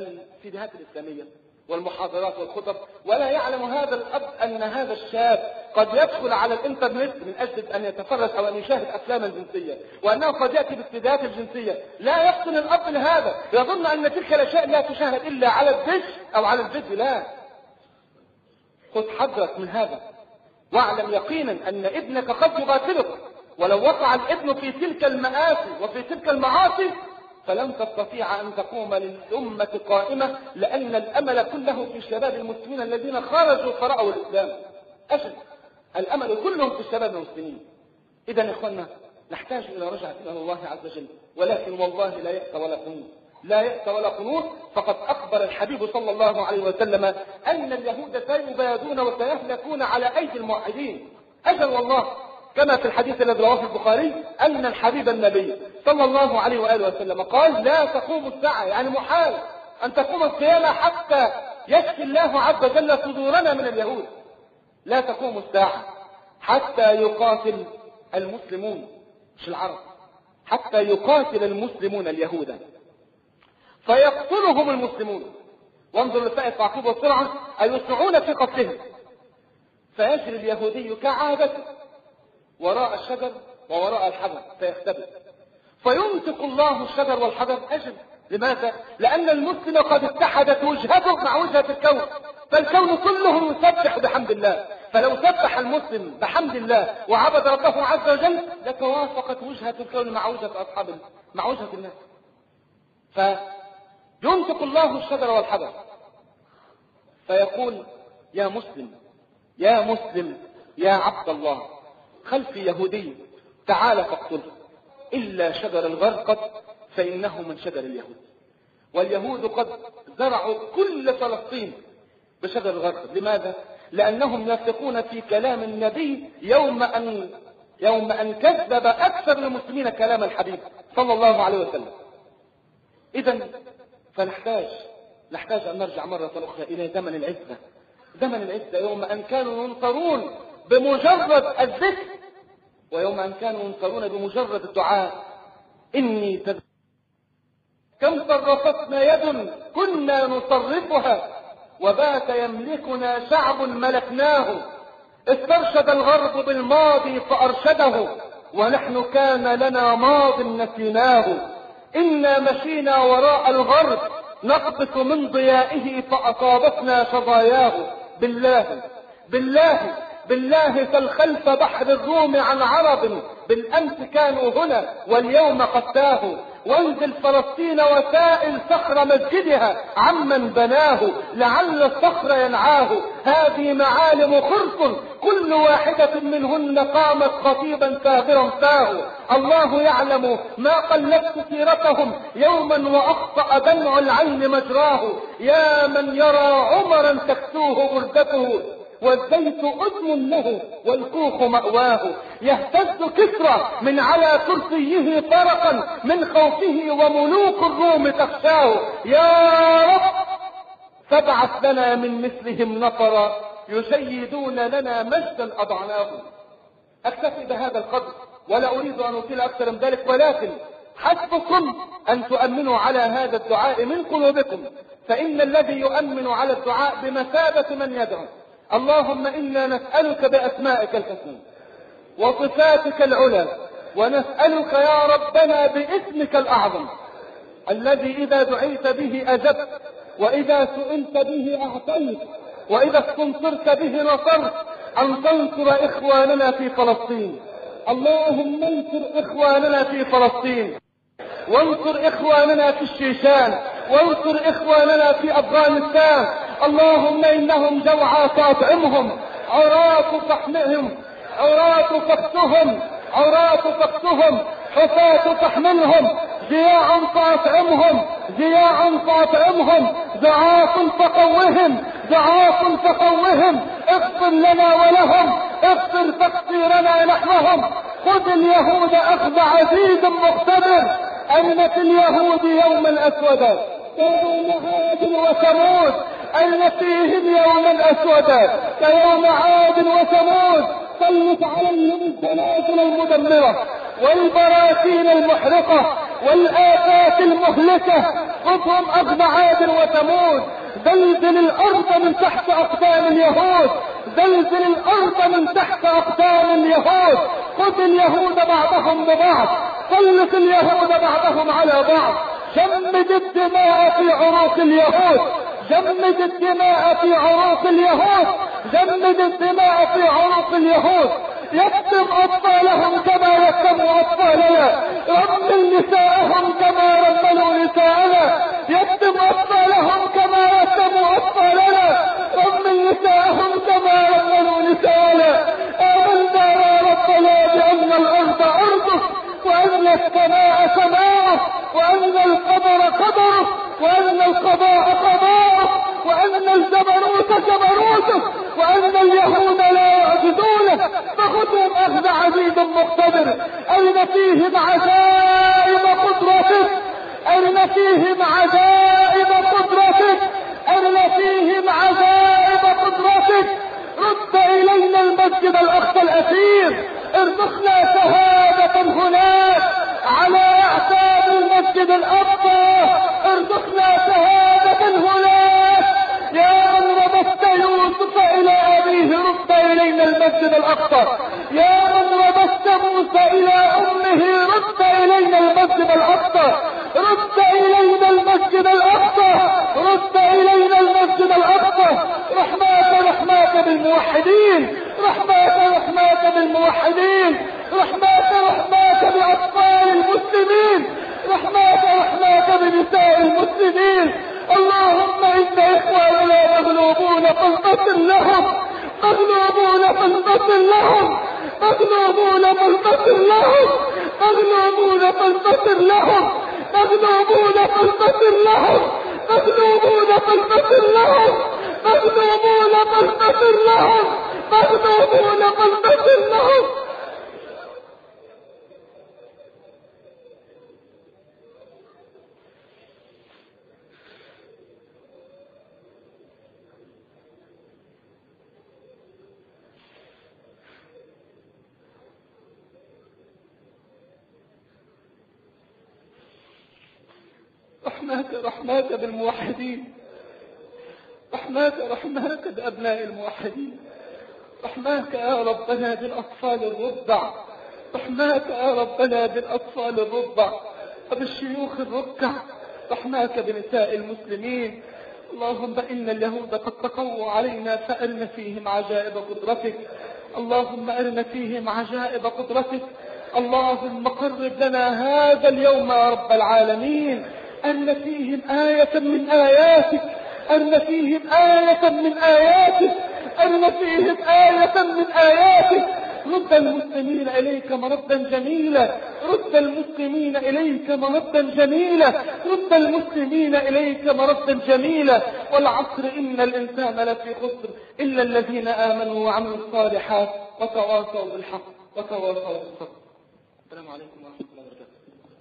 السيديهات الإسلامية والمحاضرات والخطب، ولا يعلم هذا الأب أن هذا الشاب قد يدخل على الانترنت من اجل ان يتفرج او ان يشاهد افلاما جنسيه، وانه قد ياتي بالابتداءات الجنسيه، لا يفطن الاب لهذا، يظن ان تلك الاشياء لا تشاهد الا على الدش او على الفيديو. لا، خذ حذرك من هذا، واعلم يقينا ان ابنك قد يقاتلك، ولو وقع الابن في تلك المآسي وفي تلك المعاصي فلن تستطيع ان تقوم للامه قائمه، لان الامل كله في الشباب المسلمين الذين خرجوا فرأوا الاسلام. أجل الأمل كلهم في الشباب المسلمين. إذا يا إخواننا نحتاج إلى رجعة إلى الله عز وجل، ولكن والله لا يأس ولا قنوط، لا يأس ولا قنوط. فقد أخبر الحبيب صلى الله عليه وسلم أن اليهود سيبادون وسيهلكون على أيدي الموحدين. أجل والله، كما في الحديث الذي رواه البخاري أن الحبيب النبي صلى الله عليه وآله وسلم قال: لا تقوم الساعة، يعني محال أن تقوم القيامة حتى يشفي الله عز وجل صدورنا من اليهود. لا تقوم الساعة حتى يقاتل المسلمون، مش العرب، حتى يقاتل المسلمون اليهود فيقتلهم المسلمون. وانظر لسائر التعقيب والسرعة أن يسرعون في قتلهم. فيجري اليهودي كعادته وراء الشجر ووراء الحجر فيختبئ، فينطق الله الشجر والحجر. أجل لماذا؟ لأن المسلم قد اتحدت وجهته مع وجهة الكون، فالكون كله يسبح بحمد الله. فلو سبح المسلم بحمد الله وعبد ربه عز وجل لتوافقت وجهة الكون مع وجهة أصحاب مع وجهة الناس. فينطق الله الشجر والحجر فيقول: يا مسلم يا مسلم يا عبد الله، خلفي يهودي تعال فاقتله، إلا شجر الغرقد فإنه من شجر اليهود. واليهود قد زرعوا كل فلسطين بشجر الغرقد. لماذا؟ لأنهم يثقون في كلام النبي يوم أن يوم أن كذب أكثر المسلمين كلام الحبيب صلى الله عليه وسلم. إذن فنحتاج نحتاج أن نرجع مرة أخرى إلى زمن العزة، زمن العزة يوم أن كانوا ينصرون بمجرد الذكر، ويوم أن كانوا ينصرون بمجرد الدعاء. إني تذ... كم صرفتنا يد كنا نصرفها، وبات يملكنا شعب ملكناه. استرشد الغرب بالماضي فأرشده، ونحن كان لنا ماض نسيناه. إنا مشينا وراء الغرب نقبس من ضيائه فأصابتنا شظاياه. بالله بالله بالله سل خلف بحر الروم عن عرب، بالأمس كانوا هنا واليوم قد تاهوا. وانزل فلسطين وسائل صخر مسجدها عمن بناه، لعل الصخر ينعاه. هذه معالم خرص كل واحدة منهن قامت خطيبا ثاغرا فاه. الله يعلم ما قلبت سيرتهم يوما وأخطأ دمع العين مجراه. يا من يرى عمرا تكسوه غربته، والزيت أدم له والكوخ مأواه. يهتز كسرى من على كرسيه فرقا من خوفه، وملوك الروم تخشاه. يا رب فابعث لنا من مثلهم نفرا يشيدون لنا مجدا أضعناه. أكتفي بهذا القدر ولا أريد أن أطيل أكثر من ذلك، ولكن حسبكم أن تؤمنوا على هذا الدعاء من قلوبكم، فإن الذي يؤمن على الدعاء بمثابة من يدعو. اللهم إنا نسألك بأسمائك الحسنى وصفاتك العلى، ونسألك يا ربنا باسمك الأعظم الذي إذا دعيت به أجبت، وإذا سئلت به أعطيت، وإذا استنصرت به نصرت، أن تنصر إخواننا في فلسطين. اللهم انصر إخواننا في فلسطين، وانصر إخواننا في الشيشان، وانصر إخواننا في أفغانستان. اللهم إنهم جوعى فاطعمهم، عراة فاحملهم، عراة فاكسهم، عراة فاكسهم، حفاة فاحملهم، جياع فاطعمهم، جياع فاطعمهم، ضعاف فقوهم، ضعاف فقوهم. اغفر لنا ولهم، اغفر تقصيرنا نحوهم. خذ اليهود أخذ عزيز مقتدر. أن في اليهود يوما أسودا كيوم عاد وثمود، أن فيهم يوما أسودا كيوم عاد وثمود. سلط عليهم الزلازل المدمرة والبراكين المحرقة والآفات المهلكة. خذهم أخذ عاد وثمود. زلزل الأرض من تحت أقدام اليهود، زلزل الأرض من تحت أقدام اليهود. خذ اليهود بعضهم ببعض، سلط اليهود بعضهم على بعض، جمد الدماء في عروق اليهود، جمد الدماء في عروق اليهود، جمد الدماء في عروق اليهود. يكتم أطفالهم كما يكتموا أطفالنا، رمل نساءهم كما رملوا نساءنا، يكتم أطفالهم كما يكتموا أطفالنا، رمل نساءهم كما رملوا نساءنا. آمنا يا ربنا بأن الأرض أرضه، وأن السماء سماؤه، وأن القدر قدره، وأن القضاء قضاءه، وأن الجبروت جبروته، وأن اليهود لا يعجزونه. فخذهم أخذ عزيز مقتدر. أرنا فيهم عجائب قدرتك، أرنا فيهم عجائب قدرتك، أرنا فيهم عجائب قدرتك. رد إلينا المسجد الأقصى الأثير، ارزقنا شهادة هناك على أعتاب المسجد الأقصى، ارزقنا شهادة هناك. يا من ربطت يوسف إلى أبيه رد إلينا المسجد الأقصى، يا من ربطت موسى إلى أمه رد إلينا المسجد الأقصى، رد إلينا المسجد الأقصى، رد إلينا المسجد الأقصى. رحماك رحماك بالموحدين، رحماك رحماك بالموحدين، رحماك رحماك بأطفال المسلمين، رحماك رحماك بنساء المسلمين. اللهم إن إخواننا مغلوبون فانتصر لهم، مغلوبون فانتصر لهم، مغلوبون فانتصر لهم، مغلوبون فانتصر لهم، مغلوبون فانتصر لهم، مغلوبون فانتصر لهم، مغلوبون فانتصر لهم، مغلوبون فانتصر لهم. رحماك رحماك بالموحدين، رحماك رحماك بأبناء الموحدين، رحماك يا ربنا بالأطفال الرضع، رحماك يا ربنا بالأطفال الرضع وبالشيوخ الركع، رحماك بنساء المسلمين. اللهم إن اليهود قد تقووا علينا فأرنا فيهم عجائب قدرتك، اللهم أرنا فيهم عجائب قدرتك. اللهم قرب لنا هذا اليوم يا رب العالمين، أرنا فيهم آية من آياتك، أرنا فيهم آية من آياتك، أرنا فيهم آية من آياتك. رد المسلمين إليك مردا جميلا، رد المسلمين إليك مردا جميلا، رد المسلمين إليك مردا جميلا. والعصر إن الإنسان لفي خسر إلا الذين آمنوا وعملوا الصالحات وتواصوا بالحق وتواصوا بالصبر. السلام عليكم ورحمة الله وبركاته.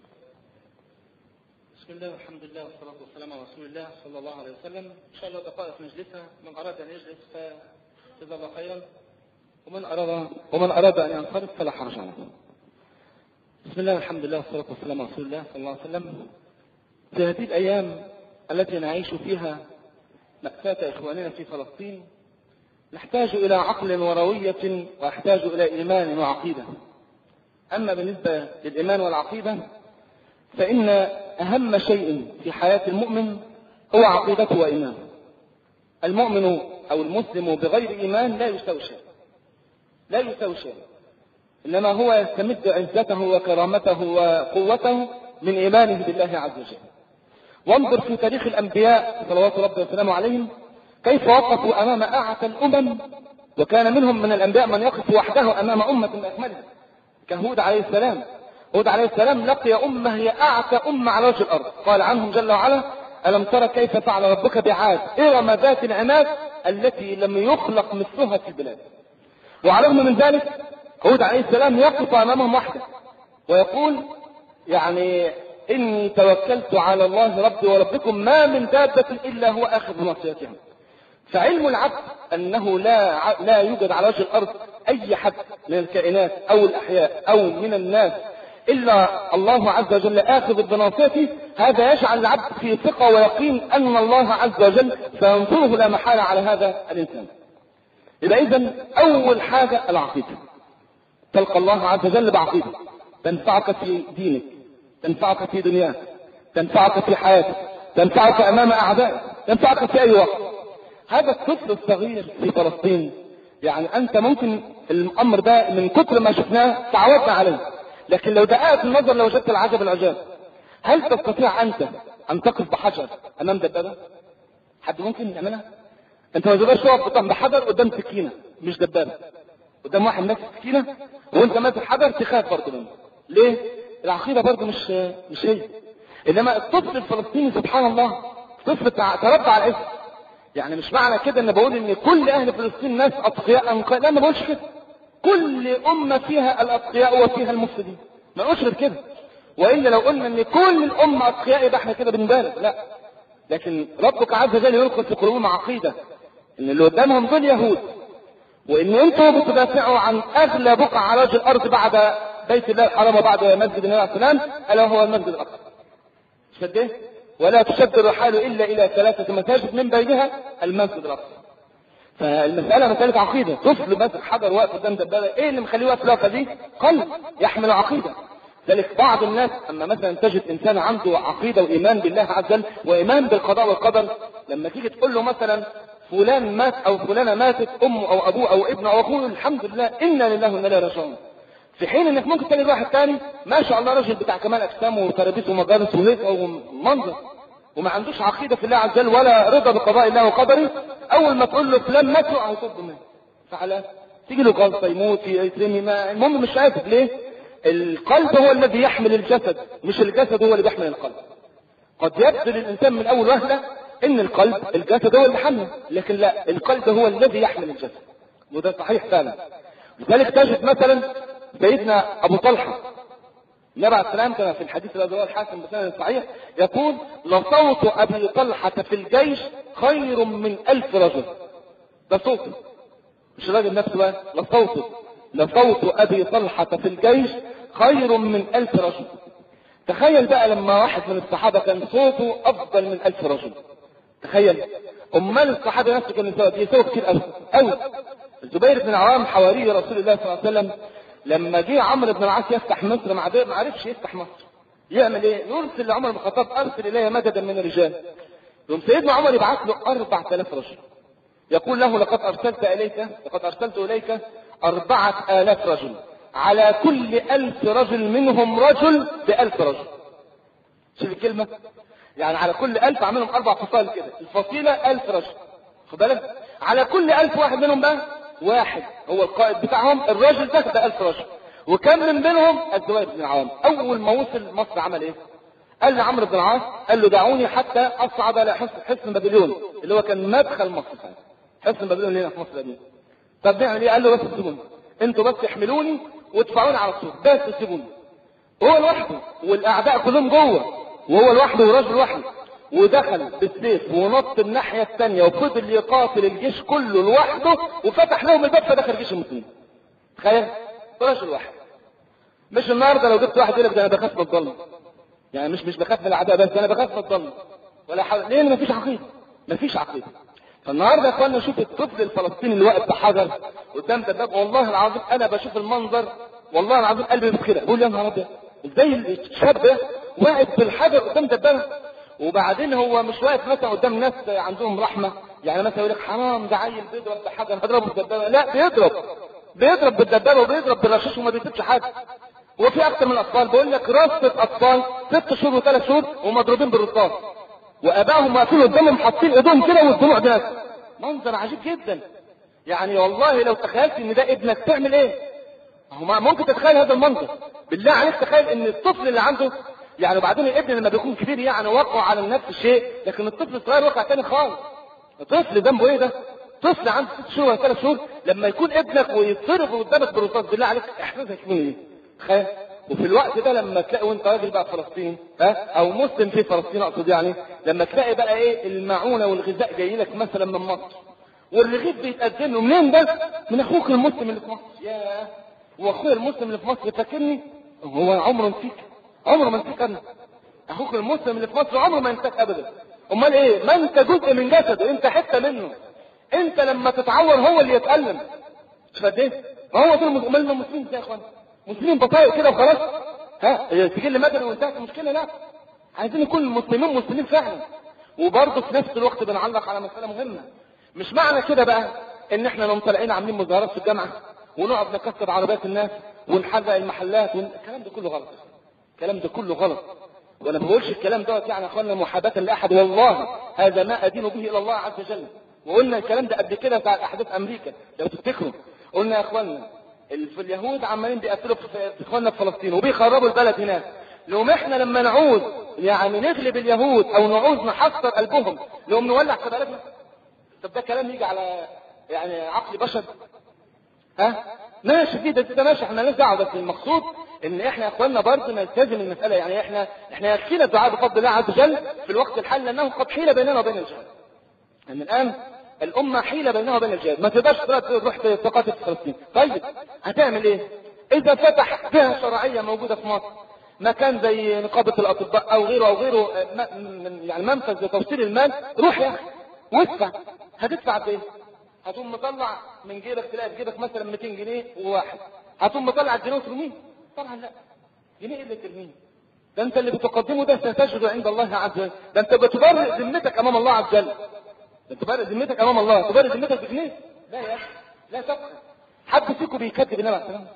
بسم الله والحمد لله والصلاة والسلام على رسول الله صلى الله عليه وسلم. إن شاء الله دقائق نجلسها، من أراد أن يجلس فجزاه الله خيرا، ومن أراد ومن أراد أن ينصرف فلا حرج عليه. بسم الله والحمد لله والصلاة والسلام على رسول الله صلى الله عليه وسلم. في هذه الأيام التي نعيش فيها مأساة إخواننا في فلسطين نحتاج إلى عقل وروية، وأحتاج إلى إيمان وعقيدة. أما بالنسبة للإيمان والعقيدة فإن أهم شيء في حياة المؤمن هو عقيدته وإيمانه. المؤمن أو المسلم بغير إيمان لا يساوي شيء، لا يساوي شيء، إنما هو يستمد عزته وكرامته وقوته من إيمانه بالله عز وجل. وانظر في تاريخ الأنبياء صلوات ربي وسلامه عليهم كيف وقفوا أمام أعتى الأمم، وكان منهم من الأنبياء من يقف وحده أمام أمة بأكملها كهود عليه السلام. هود عليه السلام لقي أمة هي أعتى أمة على وجه الأرض، قال عنهم جل وعلا: ألم ترى كيف فعل ربك بعاد إرم ذات العماد التي لم يخلق مثلها في البلاد. وعلى الرغم من ذلك هود عليه السلام يقف أمامهم وحده ويقول: يعني إني توكلت على الله ربي وربكم ما من دابة إلا هو آخذ بناصيتها. فعلم العبد أنه لا لا يوجد على وجه الأرض أي حد من الكائنات أو الأحياء أو من الناس إلا الله عز وجل آخذ بناصيته، هذا يجعل العبد في ثقة ويقين أن الله عز وجل سينصره لا محالة على هذا الإنسان. إذا إذن أول حاجة العقيدة، تلقى الله عز وجل بعقيدة تنفعك في دينك، تنفعك في دنياك، تنفعك في حياتك، تنفعك أمام أعدائك، تنفعك في أي وقت. هذا الطفل الصغير في فلسطين، يعني أنت ممكن الأمر ده من كتر ما شفناه تعودنا عليه، لكن لو دققت النظر لو وجدت العجب العجاب. هل تستطيع أنت أن تقف بحجر أمام دبابة؟ حد ممكن يعملها؟ أنت ما تقدرش تقف قدام بحجر قدام سكينة مش دبابة، قدام واحد ماسك سكينة وأنت ماسك حجر تخاف برضه منه. ليه؟ العقيدة برضه مش مش هي. إنما الطفل الفلسطيني سبحان الله طفل تربى على الاسم. يعني مش معنى كده ان بقول ان كل اهل فلسطين ناس اتقياء انقياء، لا ما بقولش كده. كل امه فيها الاتقياء وفيها المفسدين، ما نقولش غير كده. والا لو قلنا ان كل الامه اتقياء يبقى احنا كده بنبالغ، لا. لكن ربك عز وجل يلقي في قلوبهم عقيده ان اللي قدامهم دول يهود، وان انتم بتدافعوا عن اغلى بقعه على وجه الارض بعد بيت الله الحرام وبعد مسجد النبي عليه السلام، الا هو المسجد الاقصى. مش قد ايه؟ ولا تشد الرحال الا الى ثلاثه مساجد من بينها المسجد الاقصى. فالمساله مساله عقيده. طفل ماسك حجر واقف قدام دبابه، ايه اللي مخليه واقف الوقفه دي؟ قلب يحمل عقيده. ذلك بعض الناس اما مثلا تجد انسان عنده عقيده وايمان بالله عز وجل وايمان بالقضاء والقدر، لما تيجي تقول له مثلا فلان مات او فلانه ماتت، امه او ابوه او ابنه او اخوه، الحمد لله انا لله وانا اليه راجعون. في حين انك ممكن تلاقي واحد ثاني ما شاء الله راجل بتاع كمال اجسام وترابيس ومجالس وهيك او منظر، وما عندوش عقيده في الله عز وجل ولا رضا بقضاء الله وقدره، اول ما تقول له فلان مات يقع يصد منه. فعلا تيجي له جلطه يموت يترمي، ما المهم مش عارف ليه. القلب هو الذي يحمل الجسد، مش الجسد هو اللي بيحمل القلب. قد يبدو للانسان من اول وهله ان القلب الجسد هو اللي حمله، لكن لا، القلب هو الذي يحمل الجسد، وده صحيح فعلا. لذلك تجد مثلا سيدنا ابو طلحه النبي عليه السلام كما في الحديث الذي رواه الحاكم بسند صحيح يقول: لصوت ابي طلحه في الجيش خير من الف رجل. ده صوته مش الراجل نفسه بقى، لصوته لصوت ابي طلحه في الجيش خير من الف رجل. تخيل بقى لما واحد من الصحابه كان صوته افضل من الف رجل، تخيل. امال الصحابه نفسه كانوا يسووا كتير قوي قوي. الزبير بن العوام حواري رسول الله صلى الله عليه وسلم لما جه عمرو بن العاص يفتح مصر ما عرفش يفتح مصر، يعمل ايه؟ يرسل لعمر بن الخطاب: ارسل الي مددا من الرجال. يوم سيدنا عمر يبعث له أربعة آلاف رجل، يقول له: لقد ارسلت اليك لقد ارسلت اليك أربعة آلاف رجل، على كل ألف رجل منهم رجل بألف رجل. شوف الكلمة، يعني على كل ألف عاملهم أربع فصائل كده، الفصيلة ألف رجل، خد بالك؟ على كل ألف واحد منهم بقى واحد هو القائد بتاعهم، الراجل ده ده ألف رجل. وكم من بينهم الزبير بن العوام. أول ما وصل مصر عمل إيه؟ قال لعمرو بن العاص، قال له: دعوني حتى أصعد إلى حصن حصن بابليون اللي هو كان مدخل مصر. حصن بابليون هنا في مصر دي. طب نعمل إيه؟ قال له: بس سيبوني، أنتوا بس احملوني وادفعوني على السور، بس سيبوني. هو لوحده والأعداء كلهم جوه، وهو لوحده وراجل وحده، ودخل بالسيف ونط الناحية الثانية وفضل يقاتل الجيش كله لوحده، وفتح لهم الباب فدخل جيش المسلمين. تخيل، راجل واحد. مش النهارده لو جبت واحد يقول لك: ده انا بخاف من الظلم، يعني مش مش بخاف من الاعداء بس، انا بخاف من الظلم ولا حول. ليه؟ مفيش عقيده، مفيش عقيده. فالنهارده يا اخوانا شوف الطفل الفلسطيني اللي واقف بحجر قدام دباب، والله العظيم انا بشوف المنظر والله العظيم قلبي بيتخلع، بقول يا نهار ابيض، ازاي الشاب ده واقف بالحجر قدام دبابه؟ وبعدين هو مش واقف مثلا قدام ناس عندهم رحمه، يعني مثلا يقول لك حرام ده عيل بيضرب بحجر هضربه بالدبابه، لا، بيضرب بيضرب بالدبابه وبيضرب بالرشاش وما بيسيبش حاجه. وفي اكتر من الاطفال بقول لك رصه اطفال ست شهور وثلاث شهور ومضروبين بالرصاص، وابائهم واقفين قدامهم حاطين ايدهم كده والدموع ناس. منظر عجيب جدا. يعني والله لو تخيلت ان ده ابنك تعمل ايه؟ هو ممكن تتخيل هذا المنظر؟ بالله عليك تخيل ان الطفل اللي عنده، يعني وبعدين الابن لما بيكون كبير يعني وقع على نفس الشيء، لكن الطفل الصغير وقع تاني خالص. الطفل ذنبه ايه ده؟ طفل عنده ست شهور ولا ثلاث شهور لما يكون ابنك ويتصرف قدامك بالرصاص، بالله عليك احساسك من ايه؟ تخيل. وفي الوقت ده لما تلاقي وانت راجل بقى فلسطين ها او مسلم في فلسطين اقصد، يعني لما تلاقي بقى ايه المعونه والغذاء جاي لك مثلا من مصر، والرغيف بيتقدم له منين ده؟ من اخوك المسلم اللي في مصر. ياه، واخويا المسلم اللي في مصر فاكرني؟ هو عمره نسيك؟ عمره ما نسيك ابدا. اخوك المسلم اللي في مصر عمره ما ينساك ابدا. امال ايه؟ ما انت جزء من جسده، انت حته منه. انت لما تتعور هو اللي يتألم. مش قد ايه؟ ما هو دول امال المسلمين يا اخوان؟ مسلمين بطايق كده وخلاص؟ ها سجل مدني وانتهت المشكله؟ لا، عايزين يكون المسلمين مسلمين فعلا. وبرضه في نفس الوقت بنعلق على مساله مهمه. مش معنى كده بقى ان احنا لو طالعين عاملين مظاهرات في الجامعه ونقعد نكسر عربيات الناس ونحرق المحلات ون... الكلام ده كله غلط. الكلام ده كله غلط. وانا ما بقولش الكلام دوت يعني اخوانا محاباه لاحد، والله هذا ما ادين به الى الله عز وجل. وقلنا الكلام ده قبل كده بتاع احداث امريكا لو تفتكروا. قلنا يا اخوانا في اليهود عمالين بيقتلوا في اخواننا في فلسطين وبيخربوا البلد هناك. لو احنا لما نعوز يعني نغلب اليهود او نعوز نحصر قلبهم نقوم نولع في بلدنا؟ طب ده كلام يجي على يعني عقل بشر؟ ها ماشي كده ده ماشي، احنا مالناش دعوه، بس المقصود ان احنا يا اخواننا برضه نلتزم المساله. يعني احنا احنا يكفينا الدعاء بفضل الله عز وجل في الوقت الحالي لانه قد حيل بيننا وبين الجهاد. يعني الان الامه حيل بينها وبين الجهاد، ما تقدرش تروح تقاتل في فلسطين. طيب هتعمل ايه؟ اذا فتح جهه شرعيه موجوده في مصر مكان زي نقابه الاطباء او غيره او غيره يعني منفذ لتوصيل المال، روح يا اخي وادفع. هتدفع بايه؟ هتقوم مطلع من جيبك تلاقي في جيبك مثلا مئتين جنيه وواحد، هتقوم مطلع الجنيه وترميه؟ طبعا لا. جنيه اللي ترميه؟ ده انت اللي بتقدمه ده ستجد عند الله عز وجل. ده انت بتبرئ ذمتك امام الله عز وجل. ده تبرئ ذمتك امام الله، تبرئ ذمتك بجنيه؟ لا يا اخي لا تبقى. حد فيكم بيكذب النبي عليه السلام؟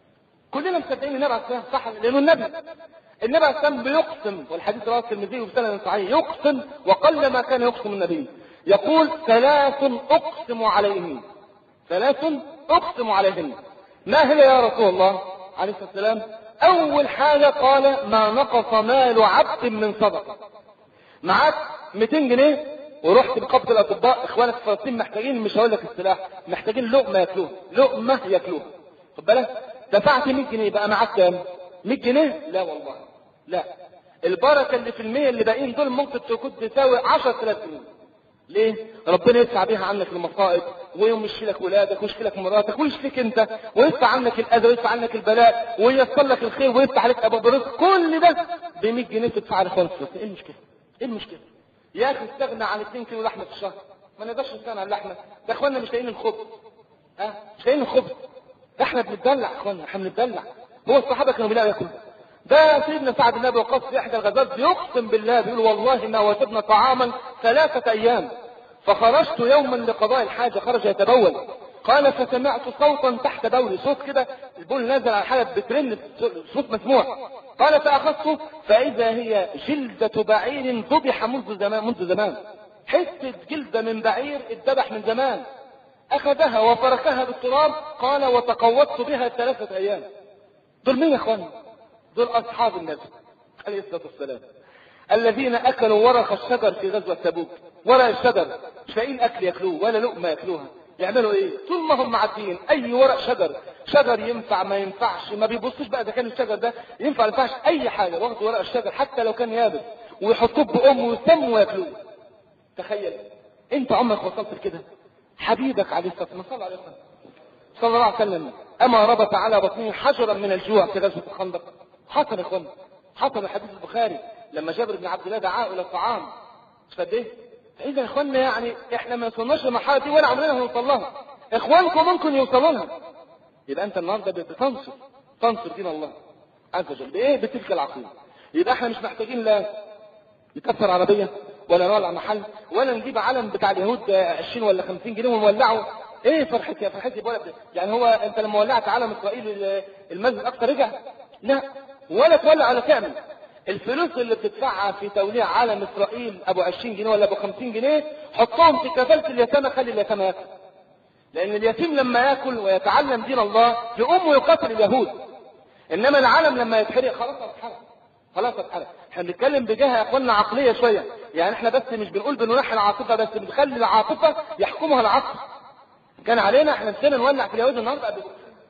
كلنا مصدقين النبي عليه السلام صح، لانه النبي النبي عليه السلام بيقسم، والحديث رواه الترمذي وسند صحيح، يقسم وقل ما كان يقسم النبي. يقول ثلاث اقسم عليهن، ثلاث اقسم عليهن. ما هي يا رسول الله عليه الصلاه والسلام؟ اول حاجه قال ما نقص مال عبد من صدقه. معاك مئتين جنيه ورحت لقبض الاطباء، اخوانك في فلسطين محتاجين، مش هقول لك السلاح، محتاجين لقمه ياكلوها، لقمه ياكلوها، خد بالك؟ دفعت مئة جنيه بقى معاك كام؟ مئة جنيه؟ لا والله لا. البركه اللي في المية اللي باقيين دول ممكن تكون تساوي عشرة آلاف جنيه. ليه؟ ربنا يدفع بيها عنك المصائب ويمشي لك ولادك ويشفي لك مراتك ويشفيك انت ويدفع عنك الاذى ويدفع عنك البلاء وييسر لك الخير ويفتح عليك ابواب الرزق. كل ده ب مئة جنيه تدفع لاخوانك. ايه المشكله؟ ايه المشكله؟ يا اخي استغنى عن اتنين كيلو لحمه في الشهر. ما نقدرش نستغنى عن اللحمه، ده اخواننا مش لاقيين الخبز. ها مش لاقيين الخبز. احنا بنتدلع اخواننا، احنا بنتدلع. هو الصحابه كانوا بيلاقوا ياكلوا. ده سيدنا سعد بن ابي وقاص في احدى الغزوات بيقسم بالله بيقول والله ما وجدنا طعاما ثلاثه ايام، فخرجت يوما لقضاء الحاجه، خرج يتبول، قال فسمعت صوتا تحت بولي، صوت كده البول نازل على الحلب بترن، صوت مسموع. قال فاخذته فاذا هي جلده بعير ذبح منذ زمان منذ زمان حته جلده من بعير اتذبح من زمان. اخذها وفركها بالتراب، قال وتقوضت بها ثلاثه ايام. دول مين يا اخوان؟ دول اصحاب النبي عليه الصلاه والسلام الذين اكلوا ورق الشجر في غزوه تبوك. ورق الشجر مش لاقيين اكل ياكلوه ولا لقمه ياكلوها، يعملوا ايه؟ طول ما هم معديين اي ورق شجر، شجر ينفع ما ينفعش، ما بيبصوش بقى اذا كان الشجر ده ينفع ما ينفعش، اي حاجه واخدوا ورق الشجر حتى لو كان يابس ويحطوه بامه ويسموا وياكلوه. تخيل انت عمرك وصلت لكده؟ حبيبك عليه الصلاه والسلام عليه الصلاه صلى الله عليه وسلم اما ربط على بطنه حجرا من الجوع في غزوه الخندق. حصل يا اخوان، حصل الحديث البخاري لما جابر بن عبد الله دعاه الى الطعام. فد ايه؟ فاذا يا اخواننا يعني احنا ما وصلناش للمرحله دي ولا عمرنا هنوصل لها. اخوانكم ممكن يوصلوا لها. يبقى انت النهارده بتنصر تنصر دين الله عز وجل بايه؟ بتلك العقيده. يبقى احنا مش محتاجين لا نكسر عربيه ولا نولع محل ولا نجيب علم بتاع اليهود عشرين ولا خمسين جنيه ونولعه. ايه فرحتي يا فرحتي بولا يعني؟ هو انت لما ولعت علم اسرائيل المسجد الاقصى رجع؟ لا، ولا تولع ولا تعمل. الفلوس اللي بتدفعها في توليع علم اسرائيل ابو عشرين جنيه ولا ابو خمسين جنيه حطهم في كفاله اليتامى، خلي اليتامى ياكل. لان اليتيم لما ياكل ويتعلم دين الله يقوم ويقاتل اليهود. انما العلم لما يتحرق خلاص اتحرق، خلاص اتحرق. احنا بنتكلم بجهه يا اخوانا عقليه شويه، يعني احنا بس مش بنقول بننحي العاطفه، بس بنخلي العاطفه يحكمها العقل. كان علينا احنا نسينا نولع في اليهود النهارده قبل،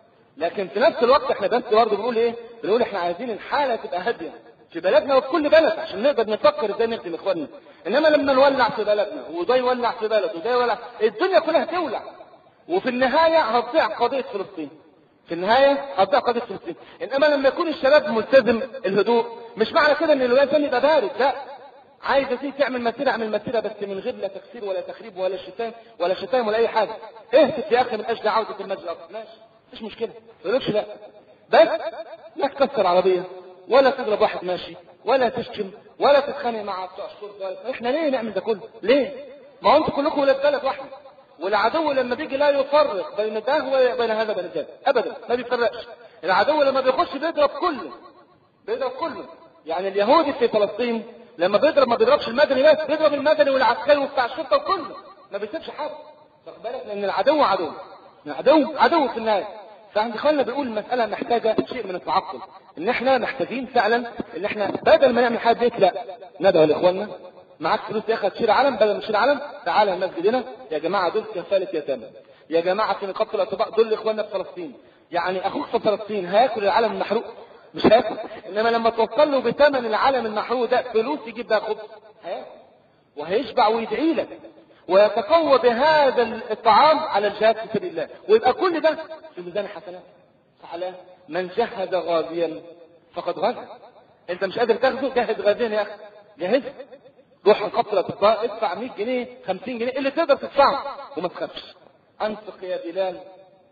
لكن في نفس الوقت احنا بس برضه بنقول ايه؟ بنقول احنا عايزين الحاله تبقى هاديه في بلدنا وفي كل بلد عشان نقدر نفكر ازاي نخدم اخواننا. انما لما نولع في بلدنا وده يولع في بلده وده يولع، الدنيا كلها تولع، وفي النهايه هتضيع قضيه فلسطين. في النهايه قضاء قضيه فلسطين. انما لما يكون الشباب ملتزم الهدوء مش معنى كده ان الانسان يبقى بارد، لا. عايز تيجي تعمل مسيره اعمل مسيره، بس من غير لا تكسير ولا تخريب ولا شتام ولا شتام ولا اي حاجه. اهتف يا اخي من اجل عوده المجد الاقصى، ماشي مفيش مشكله، ما تقولش لا. بس لا تكسر عربيه ولا تضرب واحد ماشي ولا تشتم ولا تتخانق مع بتوع الشرطه ولا. احنا ليه نعمل ده كله؟ ليه؟ ما هو انتوا كلكم ولاد بلد واحده، والعدو لما بيجي لا يفرق بين ده وبين هذا وبين ده ابدا، ما بيفرقش. العدو لما بيخش بيضرب كله، بيضرب كله. يعني اليهودي في فلسطين لما بيضرب ما بيضربش المدني بس، بيضرب المدني والعسكري وبتاع الشرطه وكله، ما بيسيبش حد. واخد بالك؟ لان العدو عدو، العدو عدو في النهايه. فعند اخواننا بيقول المساله محتاجه شيء من التعقل، ان احنا محتاجين فعلا ان احنا بدل ما نعمل حاجه ديت لا ندعو لاخواننا. معاك فلوس يا اخي تشيل علم، بدل ما تشيل علم تعالى المسجد هنا يا جماعه، دول كفاله يتامى، يا جماعه في نقابه الاطباء دول اخواننا في فلسطين. يعني اخوك في فلسطين هياكل العلم المحروق؟ مش هياكل. انما لما توصل له بثمن العلم المحروق ده فلوس يجيب بها خبز هياكل وهيشبع ويدعي لك ويتقوى بهذا الطعام على الجهاد في سبيل الله، ويبقى كل ده في ميزان حسنات. على من جهز غازيا فقد غزا. انت مش قادر تاخده، جهز غازيا يا اخي، جهز. روح نقابه الاطباء ادفع مية جنيه خمسين جنيه اللي تقدر تدفعه وما تخافش. انفق يا بلال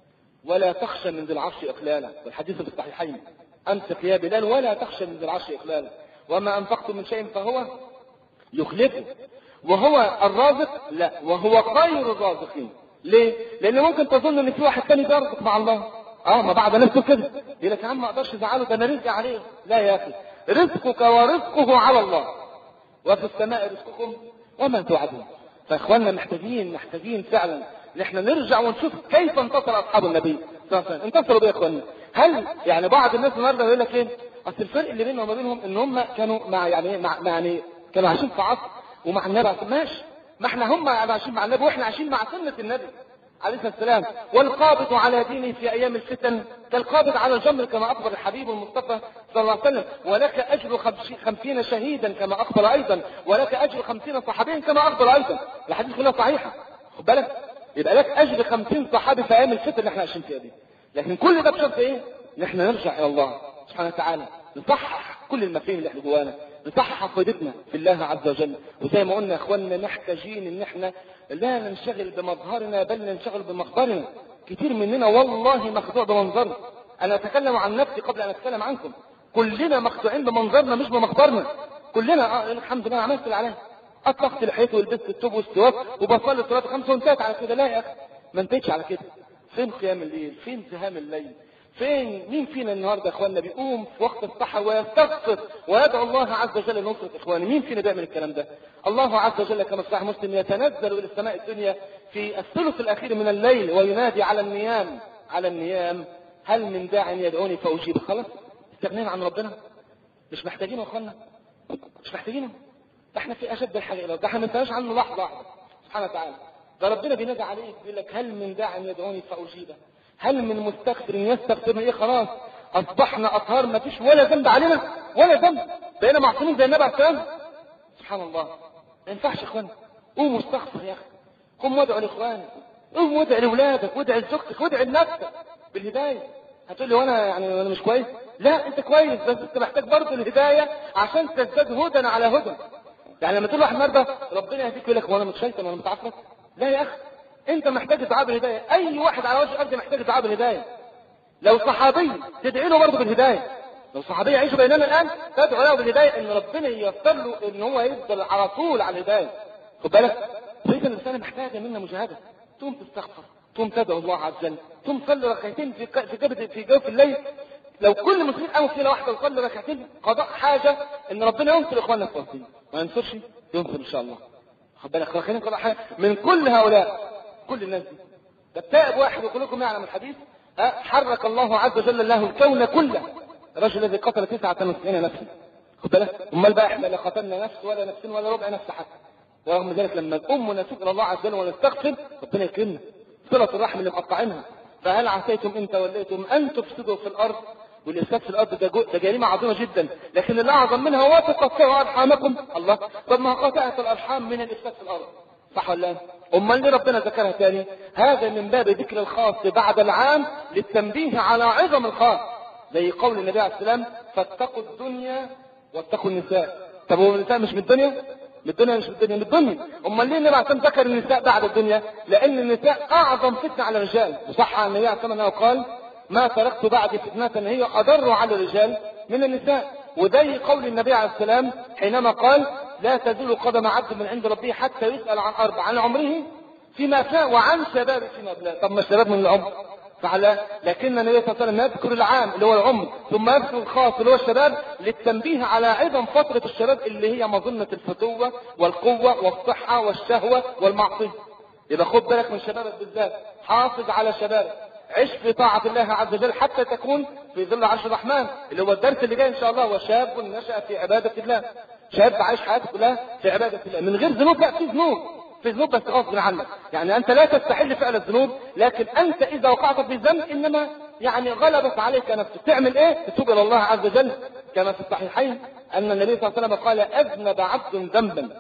ولا تخشى من ذي العرش اقلالا، والحديث في الصحيحين. انفق يا بلال ولا تخشى من ذي العرش اقلالا، وما انفقتم من شيء فهو يخلفه وهو الرازق، لا وهو خير الرازقين. ليه؟ لان ممكن تظن ان في واحد ثاني بيرزق مع الله. اه ما بعد نفسه كده يقول لك يا عم ما اقدرش ازعله، ده انا رزقي عليه. لا يا اخي، رزقك ورزقه على الله، وفي السماء رزقكم وما توعدون. فاخواننا محتاجين محتاجين فعلا ان احنا نرجع ونشوف كيف انتصر اصحاب النبي صلى الله عليه وسلم. انتصروا بيه يا اخواننا. هل يعني بعض الناس النهارده يقول لك ايه؟ اصل الفرق اللي بينهم وما بينهم ان هم كانوا مع يعني مع يعني كانوا عايشين في عصر ومع النبي. ماشي، ما احنا هم عايشين مع النبي واحنا عايشين مع سنه النبي عليه الصلاه والسلام. والقابض على دينه في ايام الفتن كالقابض على الجمر كما اخبر الحبيب المصطفى صلى الله عليه وسلم. ولك اجر خمسين شهيدا كما اخبر ايضا، ولك اجر خمسين صحابيا كما اخبر ايضا. الحديث كلها صحيحه، خد بالك. يبقى لك اجر خمسين صحابي في ايام الفتن اللي احنا عايشين فيها دي. لكن كل ده بشرط ايه؟ ان احنا نرجع الى الله سبحانه وتعالى، نصحح كل المفاهيم اللي احنا جوانا، نصحح عقيدتنا في الله عز وجل. وزي ما قلنا يا اخواننا محتاجين ان احنا لا ننشغل بمظهرنا بل ننشغل بمقدرنا. كتير مننا والله مخدوع بمنظرنا. انا اتكلم عن نفسي قبل ان اتكلم عنكم. كلنا مخدوعين بمنظرنا مش بمقدرنا. كلنا آه الحمد لله عملت اللي عليا، اطلقت لحيتي ولبست الثوب والسواك وبصلي الصلاه خمسه وانتهت على كده. لا يا اخي، ما انتهتش على كده. فين قيام الليل؟ فين سهام الليل؟ فين مين فينا النهارده يا اخواننا بيقوم في وقت الصحة ويستغفر ويدعو الله عز وجل لنصرة اخوانه؟ مين فينا بيعمل الكلام ده؟ الله عز وجل كما في صحيح مسلم يتنزل الى السماء الدنيا في الثلث الاخير من الليل وينادي على النيام على النيام هل من داع يدعوني فاجيب. خلاص استغنينا عن ربنا، مش محتاجينه يا اخواننا، مش محتاجينه. احنا في اشد الحاجه الى ده، احنا ما ننساش عنه لحظه واحده سبحانه وتعالى. ده ربنا بينادي عليك بيقول لك هل من داع يدعوني فاجيبه، هل من مستغفر يستغفرني. ايه خلاص اصبحنا اطهار، ما فيش ولا ذنب علينا ولا ذنب، بقينا معصومين زي النبي عليه السلام. سبحان الله. ما ينفعش يا اخوانا. قوم واستغفر يا اخي، قوم وادعوا لاخوانك، قوم وادعي لاولادك وادعي لزوجتك وادعي لنفسك بالهدايه. هتقول لي وانا يعني انا مش كويس؟ لا انت كويس، بس انت محتاج برضه الهدايه عشان تزداد هدى على هدى. يعني لما تقول واحد النهارده ربنا يهديك يقول لك وانا مش شايف وانا متعفرت. لا يا اخي، انت محتاج دعاء بالهدايه. اي واحد على وجه الارض محتاج دعاء بالهدايه. لو صحابي تدعي له برضه بالهدايه. لو صحابي يعيشوا بيننا الان تدعو له بالهدايه ان ربنا ييسر له ان هو يفضل على طول على الهدايه. خد بالك؟ فاذا الانسان محتاجه منا مجاهده. تقوم تستغفر، تقوم تدعو الله عز وجل، تقوم تصلي ركعتين في في جبهه في جوف الليل. لو كل مسلم قام في ليله واحده وصلي ركعتين قضاء حاجه ان ربنا ينصر اخواننا في فلسطين. ما ينصرش ينصر ان شاء الله. خد بالك؟ ركعتين قضاء حاجه من كل هؤلاء، كل الناس دي. ده التائب واحد وكلكم يعلم الحديث حرك الله عز وجل له الكون كله. الرجل الذي قتل تسعة وتسعين نفسا. خد بالك؟ امال بقى احنا لا قتلنا نفس ولا نفسين ولا ربع نفس حتى. ورغم ذلك لما نقوم ونتوب الى الله عز وجل ونستغفر ربنا يكرمنا. صلة الرحم اللي مقطعينها. فهل عسيتم ان توليتم ان تفسدوا في الارض؟ والافساد في الارض ده, ده جريمه عظيمه جدا، لكن اللي اعظم منها وتقطعوا ارحامكم. الله، طب ما قطعت الارحام من الافساد في الارض، صح ولا لا؟ امال ليه ربنا ذكرها تاني؟ هذا من باب ذكر الخاص بعد العام للتنبيه على عظم الخاص، زي قول النبي عليه السلام فاتقوا الدنيا واتقوا النساء. طب هو النساء مش من الدنيا؟ من الدنيا مش من الدنيا من الدنيا. امال ليه النبي عليه السلام ذكر النساء بعد الدنيا؟ لان النساء اعظم فتنه على الرجال، وصح عن النبي عليه السلام انه قال ما تركت بعد فتنه هي اضر على الرجال من النساء. وزي قول النبي عليه السلام حينما قال لا تزول قدم عبد من عند ربه حتى يسأل عن أربع، عن عمره فيما فاء وعن شبابه فيما بلاه. طب ما الشباب من العمر فعلا، لكن النبي صلى الله عليه وسلم يذكر العام اللي هو العمر ثم يذكر الخاص اللي هو الشباب للتنبيه على عظم فترة الشباب اللي هي مظنة الفتوة والقوة والصحة والشهوة والمعصية. يبقى خد بالك من شبابك بالذات، حافظ على شبابك، عش في طاعة الله عز وجل حتى تكون في ظل عرش الرحمن اللي هو الدرس اللي جاي ان شاء الله. وشاب نشأ في عبادة الله، شاب عايش حياته كلها في عبادة الله من غير ذنوب. لا، في ذنوب، في ذنوب بس غصب عنك. يعني انت لا تستحل فعل الذنوب، لكن انت اذا وقعت في ذنب انما يعني غلبت عليك نفسك، تعمل ايه؟ تتوب الى الله عز وجل. كما في الصحيحين ان النبي صلى الله عليه وسلم قال اذنب عبد ذنبا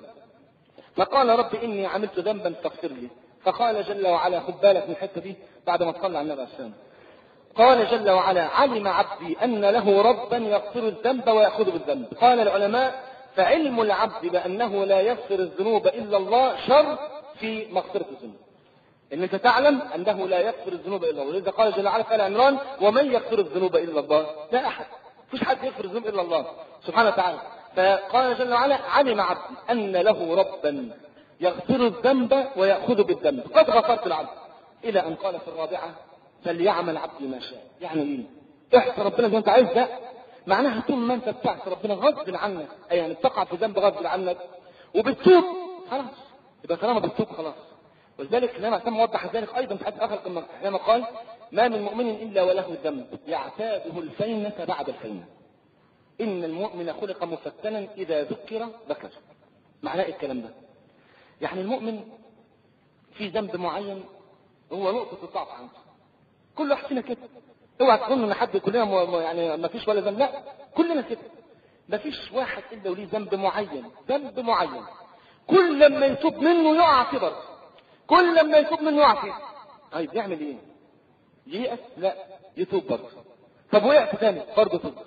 فقال رب اني عملت ذنبا فاغفر لي، فقال جل وعلا، خد بالك من الحته دي بعد ما تصلى على النبي عليه السلام، قال جل وعلا علم عبدي ان له ربا يغفر الذنب ويأخذ بالذنب. قال العلماء فعلم العبد بانه لا يغفر الذنوب الا الله شر في مغفرة الذنوب، ان انت تعلم انه لا يغفر الذنوب الا الله. ولذا قال جل وعلا في آل عمران ومن يغفر الذنوب الا الله، لا احد، مفيش حد يغفر الذنوب الا الله سبحانه وتعالى. فقال جل وعلا علم عبدي ان له ربا يغفر الذنب ويأخذ بالذنب قد غفرت العبد، الى ان قال في الرابعة فليعمل عبدي ما شاء. يعني ايه؟ احسن ربنا زي ما انت عايز. ده معناها طول ما انت بتعصي ربنا غصب عنك، اي يعني بتقع في ذنب غصب عنك وبتتوب خلاص، يبقى طالما بتتوب خلاص. ولذلك النبي عليه وضح ذلك ايضا في حديث اخر كما حينما قال ما من مؤمن الا وله ذنب يعتاده الفينة بعد الفينة، ان المؤمن خلق مفتنا اذا ذكر بكر. معناه ايه الكلام ده؟ يعني المؤمن في ذنب معين هو نقطة الضعف عنده، كل واحد فينا كده. اوعى تظن ان حد كلنا يعني ما فيش ولا ذنب، لا كلنا كده. ما فيش واحد الا وليه ذنب معين، ذنب معين كل لما يتوب منه يقع في برضه، كل لما يتوب منه يقع فيه. طيب يعمل ايه؟ ييأس؟ لا، يتوب برضه. طب وقع ثاني برضه توب،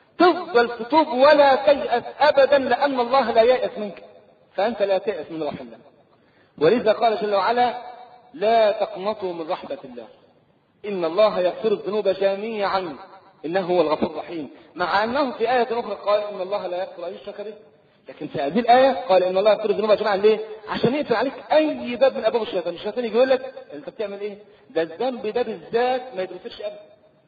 تفضل تتوب ولا تيأس ابدا، لان الله لا ييأس منك، فانت لا تيأس من رحمة الله. ولذا قال جل وعلا لا تقنطوا من رحمة الله إن الله يغفر الذنوب جميعا إنه هو الغفور الرحيم. مع أنه في آية أخرى قال إن الله لا يغفر أن يشرك به، لكن في هذه الآية قال إن الله يغفر الذنوب جميعا. ليه؟ عشان يقفل عليك أي باب من أبواب الشيطان. الشيطان يجي يقول لك أنت بتعمل إيه؟ ده الذنب ده بالذات ما يدرسش أبدا.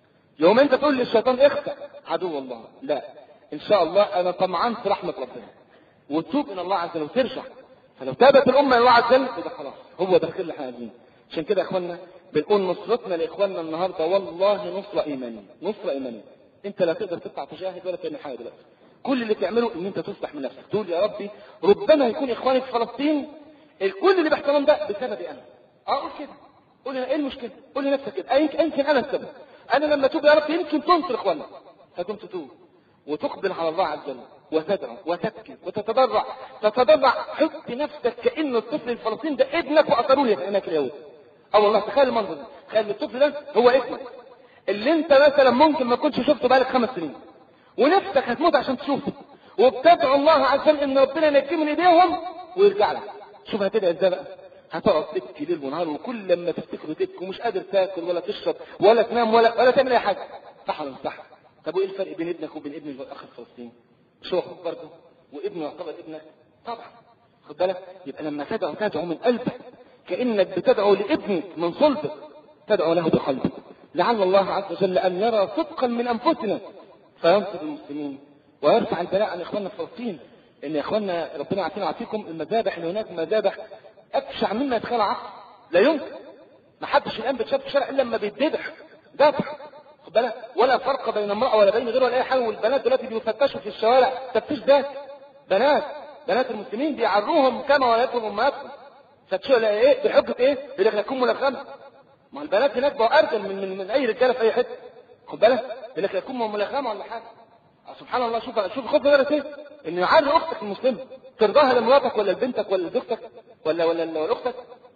يوم أنت تقول للشيطان اخفى عدو الله، لا إن شاء الله أنا طمعان في رحمة ربنا وتوب إلى الله عز وجل وترجع. فلو تابت الأمة إلى الله عز وجل يبقى خلاص هو داخل اللي احنا عايزينه. عشان كده يا إخواننا بنقول نصرتنا لإخواننا النهارده والله نصرة إيمانية، نصرة إيمانية. أنت لا تقدر تطلع تجاهد ولا تعمل حاجة دلوقتي، كل اللي تعمله إن أنت تصلح من نفسك، تقول يا ربي ربما يكون إخواني في فلسطين الكل اللي بيحصلهم ده بسببي أنا. أقول كده، قول لي إيه المشكلة؟ قول لنفسك كده، يمكن أنا السبب. أنا لما توب يا رب يمكن تنصر إخواننا، فتقوم تتوب وتقبل على الله عز وجل وتدعو وتبكي وتتضرع، تتضرع، حط نفسك كأن الطفل الفلسطيني ده ابنك وأثروا لك إنك اليهود. أو والله تخيل المنظر ده، تخيل الطفل ده هو ابنك اللي انت مثلا ممكن ما كنتش شفته بقالك خمس سنين ونفسك هتموت عشان تشوفه، وبتدعو الله عز وجل ان ربنا ينجيه من ايديهم ويرجع لك. شوف هتدعي ازاي بقى؟ هتقعد تبكي ليل ونهار، وكل لما تفتكر تبكي ومش قادر تاكل ولا تشرب ولا تنام ولا ولا تعمل اي حاجه. صح ولا مش صح؟ طب وايه الفرق بين ابنك وبين ابن الاخ الفلسطيني؟ مش هو اخوك برضه وابنه يعتبر ابنك؟ طبعا. خد بالك، يبقى لما تدعو تدعو من قلبك كأنك بتدعو لابنك من صلبك، تدعو له بقلبك، لعل الله عز وجل أن يرى صدقا من أنفسنا فينصر المسلمين ويرفع البلاء عن إخواننا في فلسطين. إن يا إخواننا ربنا يعطينا ويعطيكم المذابح اللي هناك مذابح أبشع مما يتخيل عقل، لا يمكن. ما حدش الآن بتشاف في الشارع إلا لما بيتذبح ذبح، خد بالك، ولا فرق بين امرأة ولا بين غيره ولا أي حاجة. والبنات دلوقتي بيفتشوا في الشوارع تفتيش ذات، بنات بنات المسلمين بيعروهم كما ولدتهم أمهاتهم. فتشوف ايه بحجة ايه؟ يقول لك يكون ملغمة. ما البنات هناك بقوا ارجل من, من من اي رجاله في اي حته، خد بالك، يقول لك يكون ملغمة ولا حاجه. سبحان الله. شوف شوف خد بالك ايه؟ انه يعري اختك المسلمه، ترضاها لمراتك ولا لبنتك ولا لزوجتك ولا ولا ولا اختك؟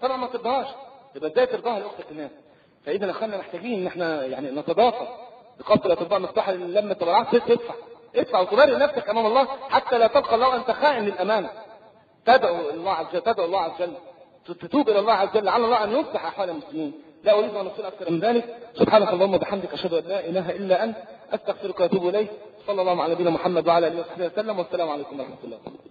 طبعا ما ترضاهاش، يبقى ازاي ترضاها لاختك الناس؟ فاذا اخوانا محتاجين ان احنا يعني نتضافر بقدر الاطباء مفتاح لما التبرعات. تدفع ادفع وتبرر نفسك امام الله حتى لا تلقى الله انت خائن للامانه. تدعو الله عز وجل، تدعو الله عز وجل، تتوب الى الله عز وجل لعل الله ان يصلح احوال المسلمين. لا اريد ان اصل اكثر من ذلك. سبحانك اللهم وبحمدك اشهد ان لا اله الا انت استغفرك واتوب اليك. صلى الله على نبينا محمد وعلى اله وصحبه وسلم، والسلام عليكم ورحمه الله.